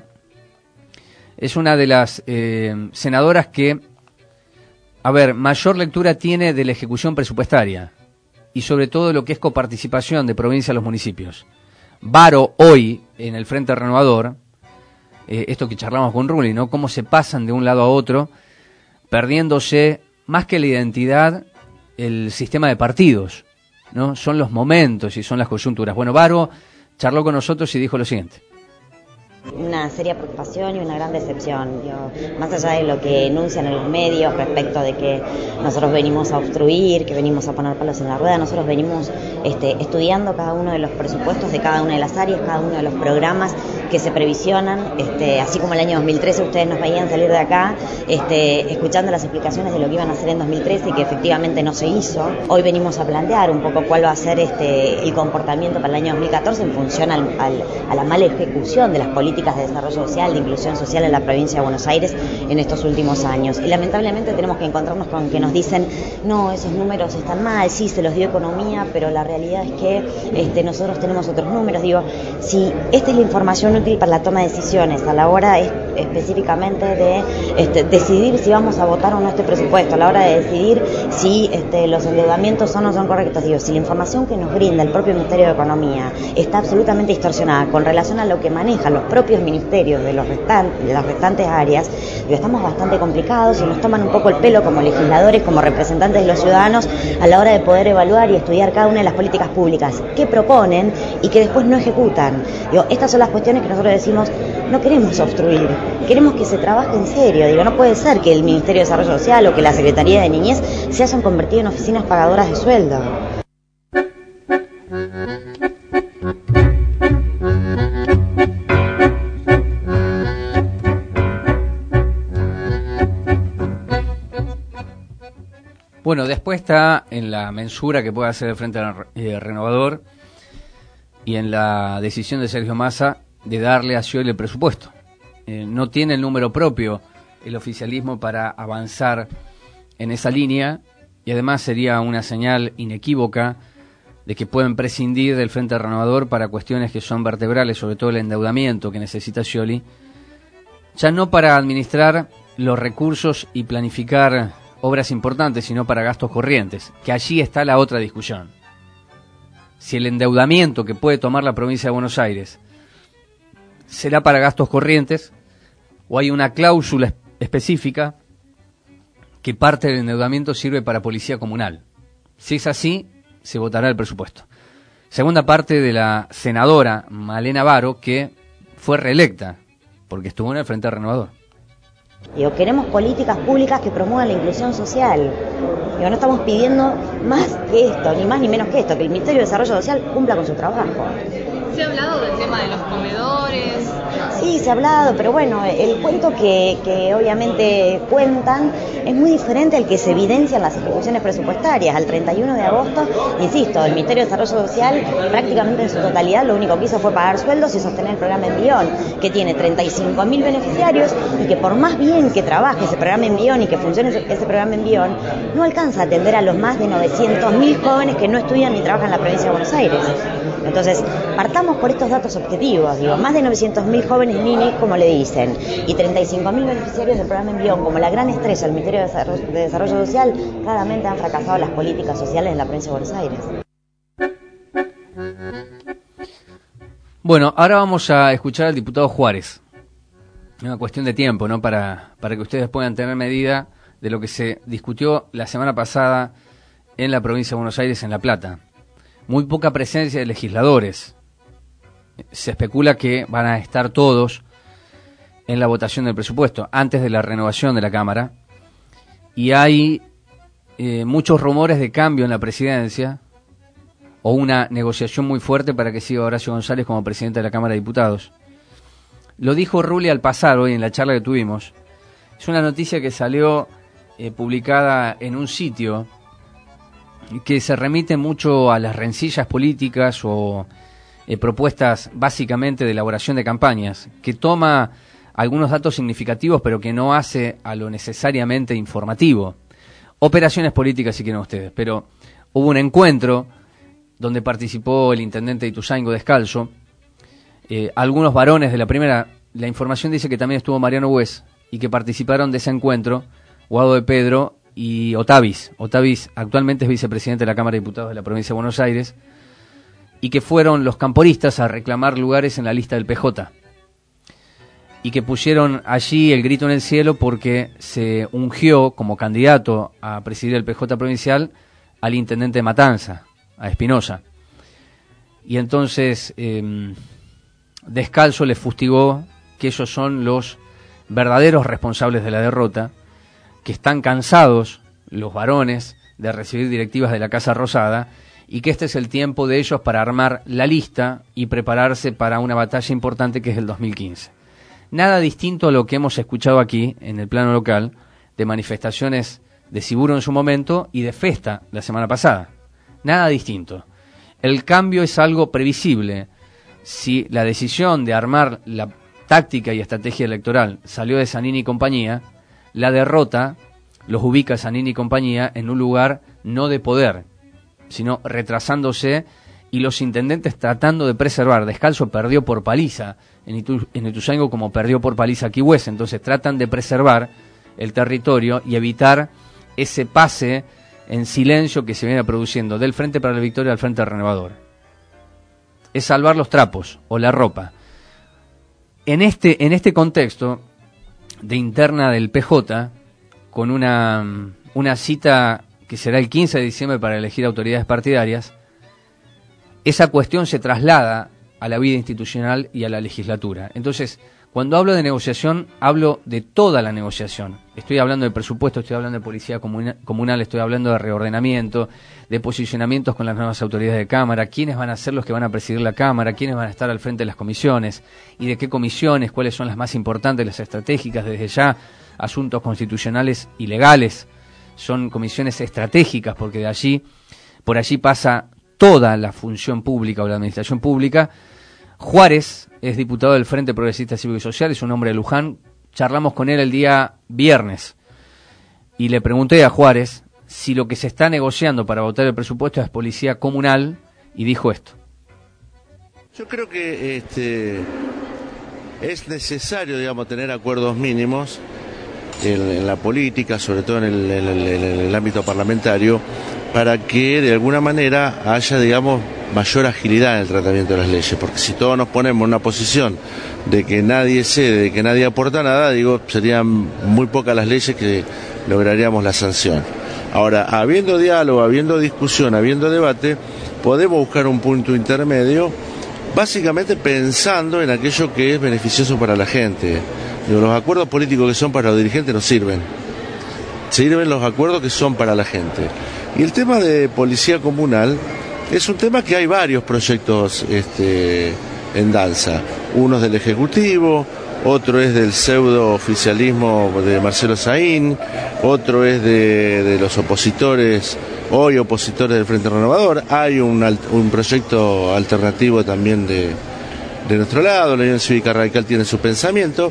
es una de las eh, senadoras que, a ver, mayor lectura tiene de la ejecución presupuestaria y sobre todo de lo que es coparticipación de provincia a los municipios. Varo hoy, en el Frente Renovador, eh, esto que charlamos con Rulli, ¿no? Cómo se pasan de un lado a otro, perdiéndose, más que la identidad, el sistema de partidos, ¿no? Son los momentos y son las coyunturas. Bueno, Varo charló con nosotros y dijo lo siguiente. Una seria preocupación y una gran decepción, digo, más allá de lo que enuncian en los medios respecto de que nosotros venimos a obstruir, que venimos a poner palos en la rueda, nosotros venimos este, estudiando cada uno de los presupuestos de cada una de las áreas, cada uno de los programas que se previsionan, este, así como el año dos mil trece ustedes nos veían salir de acá este, escuchando las explicaciones de lo que iban a hacer en dos mil trece y que efectivamente no se hizo. Hoy venimos a plantear un poco cuál va a ser este, el comportamiento para el año dos mil catorce en función al, al, a la mala ejecución de las políticas de desarrollo social, de inclusión social en la provincia de Buenos Aires en estos últimos años. Y lamentablemente tenemos que encontrarnos con que nos dicen, no, esos números están mal, sí, se los dio economía, pero la realidad es que este, nosotros tenemos otros números. Digo, si esta es la información útil para la toma de decisiones a la hora es específicamente de este, decidir si vamos a votar o no este presupuesto, a la hora de decidir si este, los endeudamientos son o no son correctos. Digo, si la información que nos brinda el propio Ministerio de Economía está absolutamente distorsionada con relación a lo que manejan los propios ministerios de, los restan- de las restantes áreas, digo, estamos bastante complicados y nos toman un poco el pelo como legisladores, como representantes de los ciudadanos, a la hora de poder evaluar y estudiar cada una de las políticas públicas que proponen y que después no ejecutan. Digo, estas son las cuestiones que nosotros decimos, no queremos obstruir, queremos que se trabaje en serio. Digo, no puede ser que el Ministerio de Desarrollo Social o que la Secretaría de Niñez se hayan convertido en oficinas pagadoras de sueldo. Bueno, después está en la mensura que puede hacer el Frente eh, Renovador y en la decisión de Sergio Massa de darle a Scioli el presupuesto. Eh, no tiene el número propio el oficialismo para avanzar en esa línea y además sería una señal inequívoca de que pueden prescindir del Frente Renovador para cuestiones que son vertebrales, sobre todo el endeudamiento que necesita Scioli, ya no para administrar los recursos y planificar obras importantes, sino para gastos corrientes, que allí está la otra discusión. Si el endeudamiento que puede tomar la provincia de Buenos Aires será para gastos corrientes o hay una cláusula específica que parte del endeudamiento sirve para policía comunal. Si es así, se votará el presupuesto. Segunda parte de la senadora Malena Varo, que fue reelecta porque estuvo en el Frente Renovador. Digo, queremos políticas públicas que promuevan la inclusión social. Digo, no estamos pidiendo más que esto, ni más ni menos que esto, que el Ministerio de Desarrollo Social cumpla con su trabajo. ¿Se ha hablado del tema de los comedores? Sí, se ha hablado, pero bueno, el cuento que, que obviamente cuentan es muy diferente al que se evidencia en las ejecuciones presupuestarias. Al treinta y uno de agosto, insisto, el Ministerio de Desarrollo Social prácticamente en su totalidad lo único que hizo fue pagar sueldos y sostener el programa Envión, que tiene treinta y cinco mil beneficiarios y que por más bien que trabaje ese programa Envión y que funcione ese programa Envión, no alcanza a atender a los más de novecientos mil jóvenes que no estudian ni trabajan en la provincia de Buenos Aires. Entonces, partamos por estos datos objetivos, digo, más de novecientos mil jóvenes ninis, como le dicen, y treinta y cinco mil beneficiarios del programa Envión, como la gran estrella del Ministerio de Desarrollo, de Desarrollo Social, claramente han fracasado las políticas sociales en la provincia de Buenos Aires. Bueno, ahora vamos a escuchar al diputado Juárez. Una cuestión de tiempo, ¿no? Para, para que ustedes puedan tener medida de lo que se discutió la semana pasada en la provincia de Buenos Aires, en La Plata. Muy poca presencia de legisladores. Se especula que van a estar todos en la votación del presupuesto, antes de la renovación de la Cámara. Y hay eh, muchos rumores de cambio en la presidencia, o una negociación muy fuerte para que siga Horacio González como presidente de la Cámara de Diputados. Lo dijo Rulli al pasar hoy en la charla que tuvimos. Es una noticia que salió eh, publicada en un sitio que se remite mucho a las rencillas políticas o eh, propuestas básicamente de elaboración de campañas, que toma algunos datos significativos pero que no hace a lo necesariamente informativo. Operaciones políticas si quieren ustedes, pero hubo un encuentro donde participó el intendente de Ituzaingó Descalzo, eh, algunos varones de la primera, la información dice que también estuvo Mariano Bues y que participaron de ese encuentro, Guado de Pedro y Otavis. Otavis actualmente es vicepresidente de la Cámara de Diputados de la provincia de Buenos Aires, y que fueron los camporistas a reclamar lugares en la lista del P J, y que pusieron allí el grito en el cielo porque se ungió como candidato a presidir el P J provincial al intendente de Matanza, a Espinosa. Y entonces eh, Descalzo les fustigó que ellos son los verdaderos responsables de la derrota, que están cansados, los varones, de recibir directivas de la Casa Rosada, y que este es el tiempo de ellos para armar la lista y prepararse para una batalla importante que es el dos mil quince. Nada distinto a lo que hemos escuchado aquí, en el plano local, de manifestaciones de Siburo en su momento y de Festa la semana pasada. Nada distinto. El cambio es algo previsible. Si la decisión de armar la táctica y estrategia electoral salió de Zanini y compañía, la derrota los ubica Zanini y compañía en un lugar no de poder, sino retrasándose, y los intendentes tratando de preservar. Descalzo perdió por paliza en, Itu, en Ituzaingó como perdió por paliza Quihue. Entonces tratan de preservar el territorio y evitar ese pase en silencio que se viene produciendo del Frente para la Victoria al Frente Renovador. Es salvar los trapos o la ropa. En este, en este contexto de interna del P J, con una, una cita que será el quince de diciembre para elegir autoridades partidarias, esa cuestión se traslada a la vida institucional y a la legislatura. Entonces, cuando hablo de negociación, hablo de toda la negociación. Estoy hablando de presupuesto, estoy hablando de policía comuna, comunal, estoy hablando de reordenamiento, de posicionamientos con las nuevas autoridades de Cámara, quiénes van a ser los que van a presidir la Cámara, quiénes van a estar al frente de las comisiones, y de qué comisiones, cuáles son las más importantes, las estratégicas, desde ya, asuntos constitucionales y legales. Son comisiones estratégicas, porque de allí, por allí pasa toda la función pública o la administración pública. Juárez es diputado del Frente Progresista Cívico y Social, es un hombre de Luján. Charlamos con él el día viernes y le pregunté a Juárez si lo que se está negociando para votar el presupuesto es policía comunal, y dijo esto. Yo creo que este, es necesario, digamos, tener acuerdos mínimos en, en la política, sobre todo en el, en, el, en el ámbito parlamentario, para que de alguna manera haya, digamos, mayor agilidad en el tratamiento de las leyes, porque si todos nos ponemos en una posición de que nadie cede, de que nadie aporta nada, digo, serían muy pocas las leyes que lograríamos la sanción. Ahora, habiendo diálogo, habiendo discusión, habiendo debate, podemos buscar un punto intermedio, básicamente pensando en aquello que es beneficioso para la gente. Digo, los acuerdos políticos que son para los dirigentes no sirven. Sirven los acuerdos que son para la gente. Y el tema de policía comunal es un tema que hay varios proyectos este, en danza. Uno es del Ejecutivo, otro es del pseudo oficialismo de Marcelo Saín, otro es de, de los opositores, hoy opositores del Frente Renovador. Hay un, un proyecto alternativo también de, de nuestro lado, la Unión Cívica Radical tiene su pensamiento.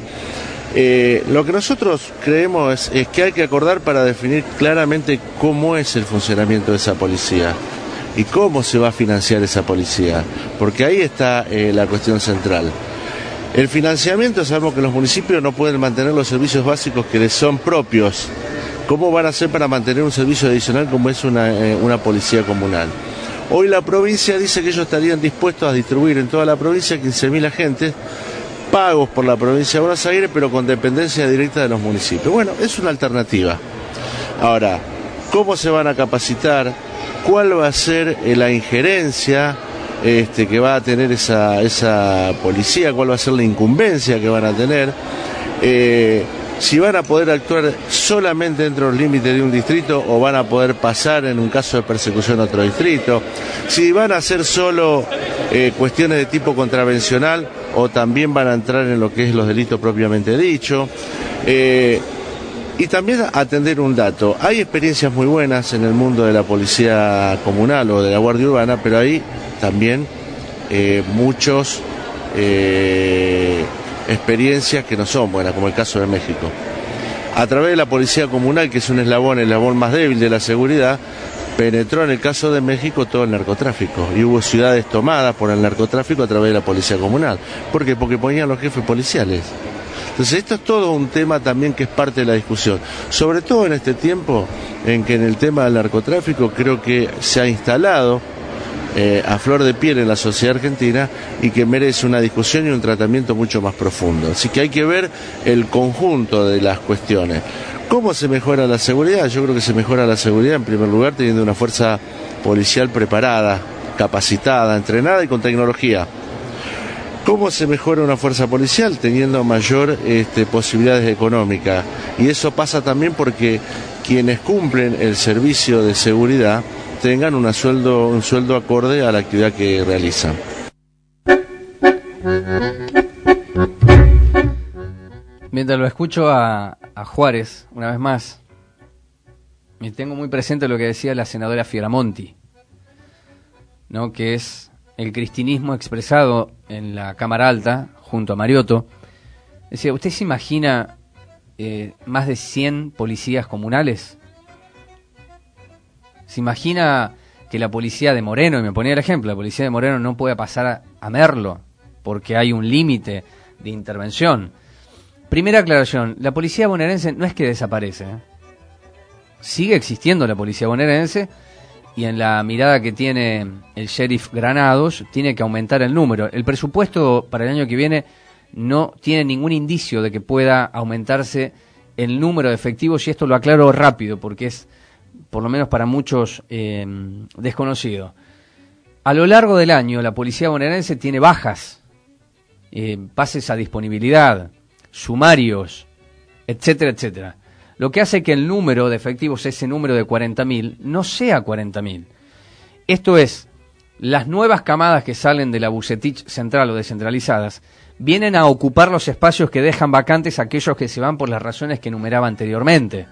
Eh, lo que nosotros creemos es, es que hay que acordar para definir claramente cómo es el funcionamiento de esa policía y cómo se va a financiar esa policía, porque ahí está eh, la cuestión central. El financiamiento, sabemos que los municipios no pueden mantener los servicios básicos que les son propios. ¿Cómo van a hacer para mantener un servicio adicional como es una, eh, una policía comunal? Hoy la provincia dice que ellos estarían dispuestos a distribuir en toda la provincia quince mil agentes pagos por la provincia de Buenos Aires, pero con dependencia directa de los municipios. Bueno, es una alternativa. Ahora, ¿cómo se van a capacitar? ¿Cuál va a ser eh, la injerencia este, que va a tener esa, esa policía? ¿Cuál va a ser la incumbencia que van a tener? Eh, si van a poder actuar solamente dentro de los límites de un distrito o van a poder pasar en un caso de persecución a otro distrito. Si van a ser solo eh, cuestiones de tipo contravencional o también van a entrar en lo que es los delitos propiamente dicho. Eh, y también atender un dato. Hay experiencias muy buenas en el mundo de la policía comunal o de la Guardia Urbana, pero hay también eh, muchos eh, experiencias que no son buenas, como el caso de México. A través de la policía comunal, que es un eslabón, el eslabón más débil de la seguridad, penetró en el caso de México todo el narcotráfico y hubo ciudades tomadas por el narcotráfico a través de la policía comunal. ¿Por qué? Porque ponían los jefes policiales. Entonces esto es todo un tema también que es parte de la discusión, sobre todo en este tiempo en que en el tema del narcotráfico creo que se ha instalado eh, a flor de piel en la sociedad argentina y que merece una discusión y un tratamiento mucho más profundo. Así que hay que ver el conjunto de las cuestiones. ¿Cómo se mejora la seguridad? Yo creo que se mejora la seguridad en primer lugar teniendo una fuerza policial preparada, capacitada, entrenada y con tecnología. ¿Cómo se mejora una fuerza policial? Teniendo mayor este, posibilidades económicas. Y eso pasa también porque quienes cumplen el servicio de seguridad tengan una sueldo, un sueldo acorde a la actividad que realizan. Mientras lo escucho a, a Juárez, una vez más, me tengo muy presente lo que decía la senadora Fioramonti, ¿no? Que es el cristinismo expresado en la Cámara Alta, junto a Mariotto. Decía, ¿usted se imagina eh, más de cien policías comunales? ¿Se imagina que la policía de Moreno, y me ponía el ejemplo, la policía de Moreno no puede pasar a, a Merlo, porque hay un límite de intervención. Primera aclaración, la policía bonaerense no es que desaparece, ¿eh? Sigue existiendo la policía bonaerense, y en la mirada que tiene el sheriff Granados, tiene que aumentar el número. El presupuesto para el año que viene no tiene ningún indicio de que pueda aumentarse el número de efectivos, y esto lo aclaro rápido porque es, por lo menos para muchos, eh, desconocido. A lo largo del año la policía bonaerense tiene bajas, eh, pases a disponibilidad, sumarios, etcétera, etcétera. Lo que hace que el número de efectivos, ese número de cuarenta mil, no sea cuarenta mil. Esto es, las nuevas camadas que salen de la Bucetich central o descentralizadas vienen a ocupar los espacios que dejan vacantes aquellos que se van por las razones que enumeraba anteriormente.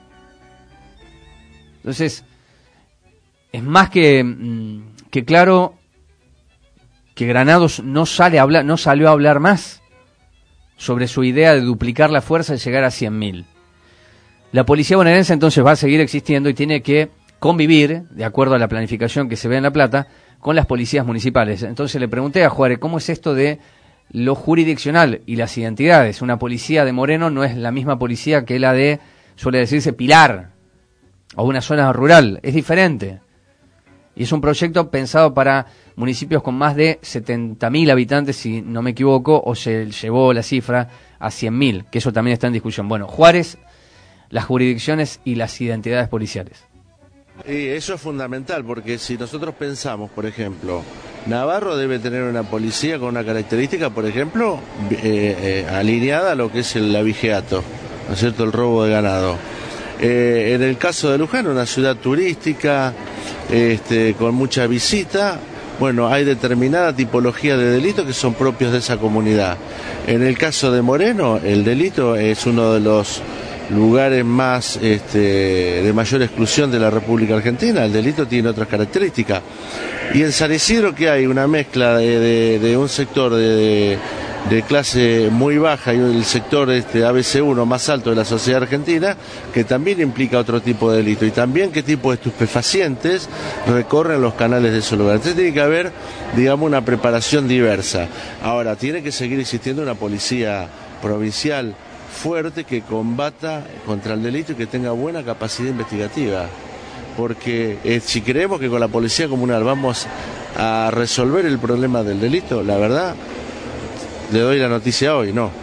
Entonces, es más que, que claro que Granados no sale a hablar, no salió a hablar más sobre su idea de duplicar la fuerza y llegar a cien mil. La policía bonaerense entonces va a seguir existiendo y tiene que convivir, de acuerdo a la planificación que se ve en La Plata, con las policías municipales. Entonces le pregunté a Juárez, ¿cómo es esto de lo jurisdiccional y las identidades? Una policía de Moreno no es la misma policía que la de, suele decirse, Pilar, o una zona rural, es diferente. Y es un proyecto pensado para municipios con más de setenta mil habitantes, si no me equivoco, o se llevó la cifra a cien mil, que eso también está en discusión. Bueno, Juárez, las jurisdicciones y las identidades policiales. Y eso es fundamental, porque si nosotros pensamos, por ejemplo, Navarro debe tener una policía con una característica, por ejemplo, eh, eh, alineada a lo que es el abigeato, ¿no es cierto?, el robo de ganado. Eh, en el caso de Luján, una ciudad turística, este, con mucha visita, bueno, hay determinada tipología de delitos que son propios de esa comunidad. En el caso de Moreno, el delito es uno de los lugares más este, de mayor exclusión de la República Argentina. El delito tiene otras características. Y en San Isidro, que hay una mezcla de, de, de un sector de, de, de clase muy baja y el sector este, A B C uno más alto de la sociedad argentina, que también implica otro tipo de delito, y también qué tipo de estupefacientes recorren los canales de esos lugares. Entonces tiene que haber, digamos, una preparación diversa. Ahora, tiene que seguir existiendo una policía provincial fuerte que combata contra el delito y que tenga buena capacidad investigativa, porque eh, si creemos que con la policía comunal vamos a resolver el problema del delito, la verdad, le doy la noticia hoy, no.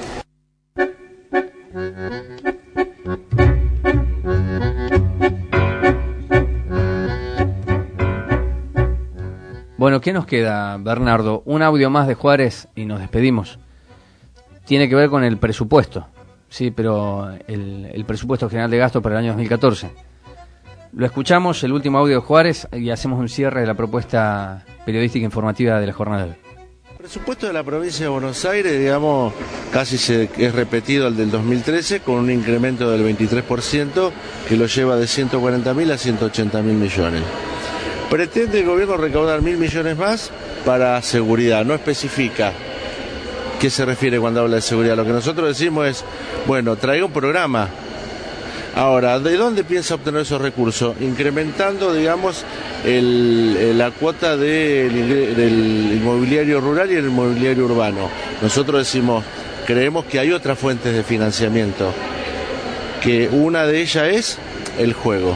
Bueno, ¿qué nos queda, Bernardo? Un audio más de Juárez y nos despedimos. Tiene que ver con el presupuesto, sí, pero el, el presupuesto general de gasto para el año dos mil catorce. Lo escuchamos, el último audio de Juárez, y hacemos un cierre de la propuesta periodística informativa de la jornada de hoy. El presupuesto de la provincia de Buenos Aires, digamos, casi se, es repetido al del dos mil trece, con un incremento del veintitrés por ciento que lo lleva de ciento cuarenta mil a ciento ochenta mil millones. Pretende el gobierno recaudar mil millones más para seguridad, no especifica qué se refiere cuando habla de seguridad. Lo que nosotros decimos es, bueno, traiga un programa. Ahora, ¿de dónde piensa obtener esos recursos? Incrementando, digamos, el, la cuota de, el, del inmobiliario rural y el inmobiliario urbano. Nosotros decimos, creemos que hay otras fuentes de financiamiento, que una de ellas es el juego,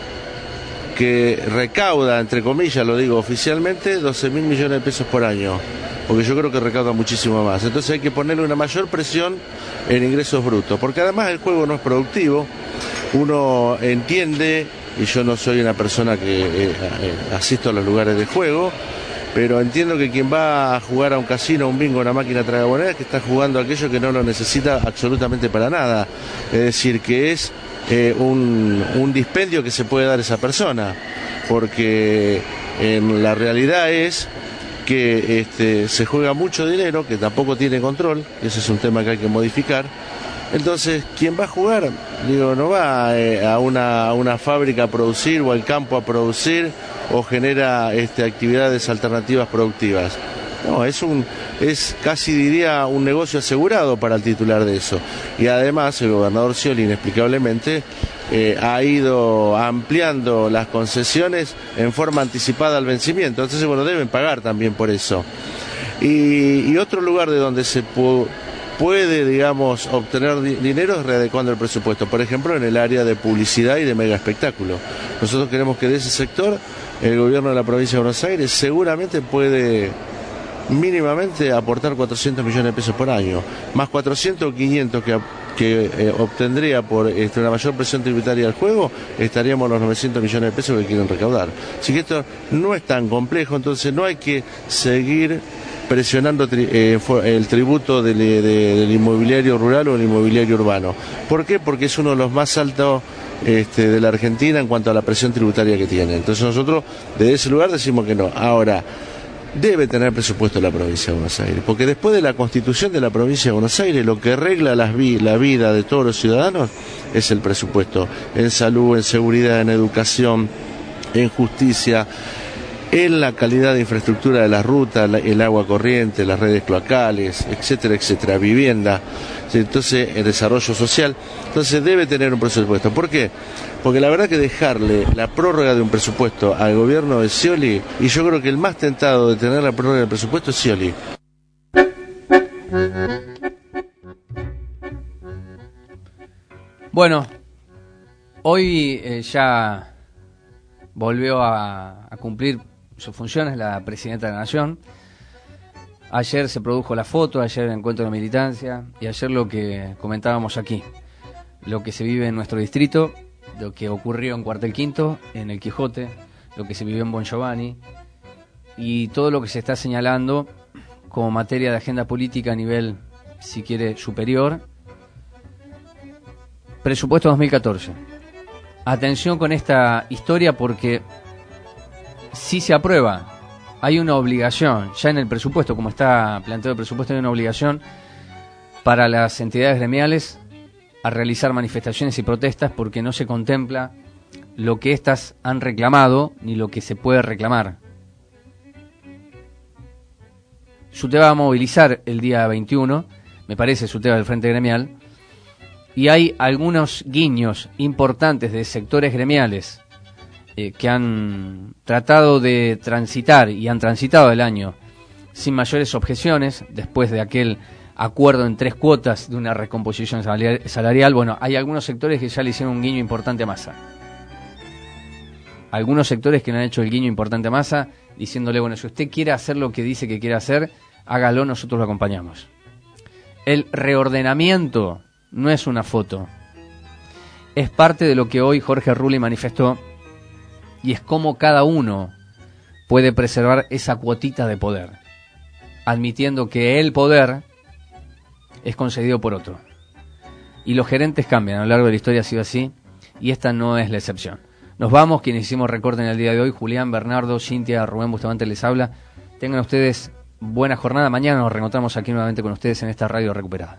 que recauda, entre comillas, lo digo oficialmente, doce mil millones de pesos por año, porque yo creo que recauda muchísimo más. Entonces hay que ponerle una mayor presión en ingresos brutos, porque además el juego no es productivo. Uno entiende, y yo no soy una persona que eh, eh, asisto a los lugares de juego, pero entiendo que quien va a jugar a un casino, a un bingo, a una máquina tragamonedas, es que está jugando aquello que no lo necesita absolutamente para nada. Es decir, que es eh, un, un dispendio que se puede dar esa persona, porque en la realidad es que este, se juega mucho dinero, que tampoco tiene control, ese es un tema que hay que modificar. Entonces, ¿quién va a jugar? Digo, no va eh, a, una, a una fábrica a producir o al campo a producir o genera este, actividades alternativas productivas. No, es un es casi diría un negocio asegurado para el titular de eso. Y además el gobernador Scioli inexplicablemente eh, ha ido ampliando las concesiones en forma anticipada al vencimiento. Entonces, bueno, deben pagar también por eso. Y, y otro lugar de donde se puede puede, digamos, obtener di- dinero readecuando el presupuesto, por ejemplo, en el área de publicidad y de mega espectáculo. Nosotros queremos que de ese sector el gobierno de la provincia de Buenos Aires seguramente puede mínimamente aportar cuatrocientos millones de pesos por año, más cuatrocientos o quinientos que, que eh, obtendría por este, una mayor presión tributaria del juego, estaríamos en los novecientos millones de pesos que quieren recaudar. Así que esto no es tan complejo, entonces no hay que seguir presionando tri, eh, el tributo del, de, del inmobiliario rural o el inmobiliario urbano. ¿Por qué? Porque es uno de los más altos este, de la Argentina en cuanto a la presión tributaria que tiene. Entonces nosotros desde ese lugar decimos que no. Ahora, debe tener presupuesto la provincia de Buenos Aires, porque después de la constitución de la provincia de Buenos Aires, lo que regla las vi, la vida de todos los ciudadanos es el presupuesto, en salud, en seguridad, en educación, en justicia, en la calidad de infraestructura de las rutas, la, el agua corriente, las redes cloacales, etcétera, etcétera, vivienda, entonces el desarrollo social. Entonces debe tener un presupuesto. ¿Por qué? Porque la verdad que dejarle la prórroga de un presupuesto al gobierno de Scioli, y yo creo que el más tentado de tener la prórroga del presupuesto es Scioli. Bueno, hoy eh, ya volvió a, a cumplir sus funciones la presidenta de la Nación. Ayer se produjo la foto, ayer el encuentro de militancia y ayer lo que comentábamos aquí, lo que se vive en nuestro distrito, lo que ocurrió en Cuartel Quinto, en el Quijote, lo que se vivió en Bon Giovanni y todo lo que se está señalando como materia de agenda política a nivel, si quiere, superior. Presupuesto dos mil catorce. Atención con esta historia porque si se aprueba, hay una obligación, ya en el presupuesto, como está planteado el presupuesto, hay una obligación para las entidades gremiales a realizar manifestaciones y protestas porque no se contempla lo que éstas han reclamado ni lo que se puede reclamar. SUTE va a movilizar el día veintiuno, me parece, SUTE del Frente Gremial, y hay algunos guiños importantes de sectores gremiales eh, que han tratado de transitar y han transitado el año sin mayores objeciones después de aquel acuerdo en tres cuotas de una recomposición salarial. Bueno, hay algunos sectores que ya le hicieron un guiño importante a Massa. Algunos sectores que le han hecho el guiño importante a Massa, diciéndole, bueno, si usted quiere hacer lo que dice que quiere hacer, hágalo, nosotros lo acompañamos. El reordenamiento no es una foto. Es parte de lo que hoy Jorge Rulli manifestó y es cómo cada uno puede preservar esa cuotita de poder, admitiendo que el poder es concedido por otro. Y los gerentes cambian, a lo largo de la historia ha sido así, y esta no es la excepción. Nos vamos, quienes hicimos recorte en el día de hoy, Julián, Bernardo, Cintia, Rubén Bustamante les habla. Tengan ustedes buena jornada, mañana nos reencontramos aquí nuevamente con ustedes en esta radio recuperada.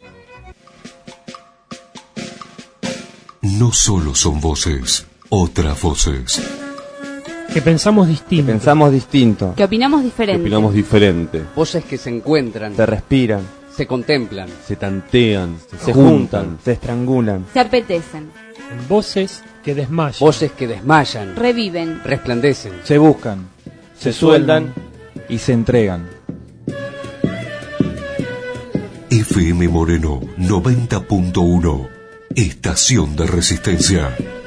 No solo son voces, otras voces. Que pensamos distinto. Que pensamos distinto. Que opinamos diferente. Que opinamos diferente. Voces que se encuentran. Se respiran. Se contemplan. Se tantean. Se, se juntan, juntan. Se estrangulan. Se apetecen. Voces que desmayan. Voces que desmayan. Reviven. Resplandecen. Se buscan. Se, se sueldan. Y se entregan. F M Moreno noventa punto uno. Estación de Resistencia.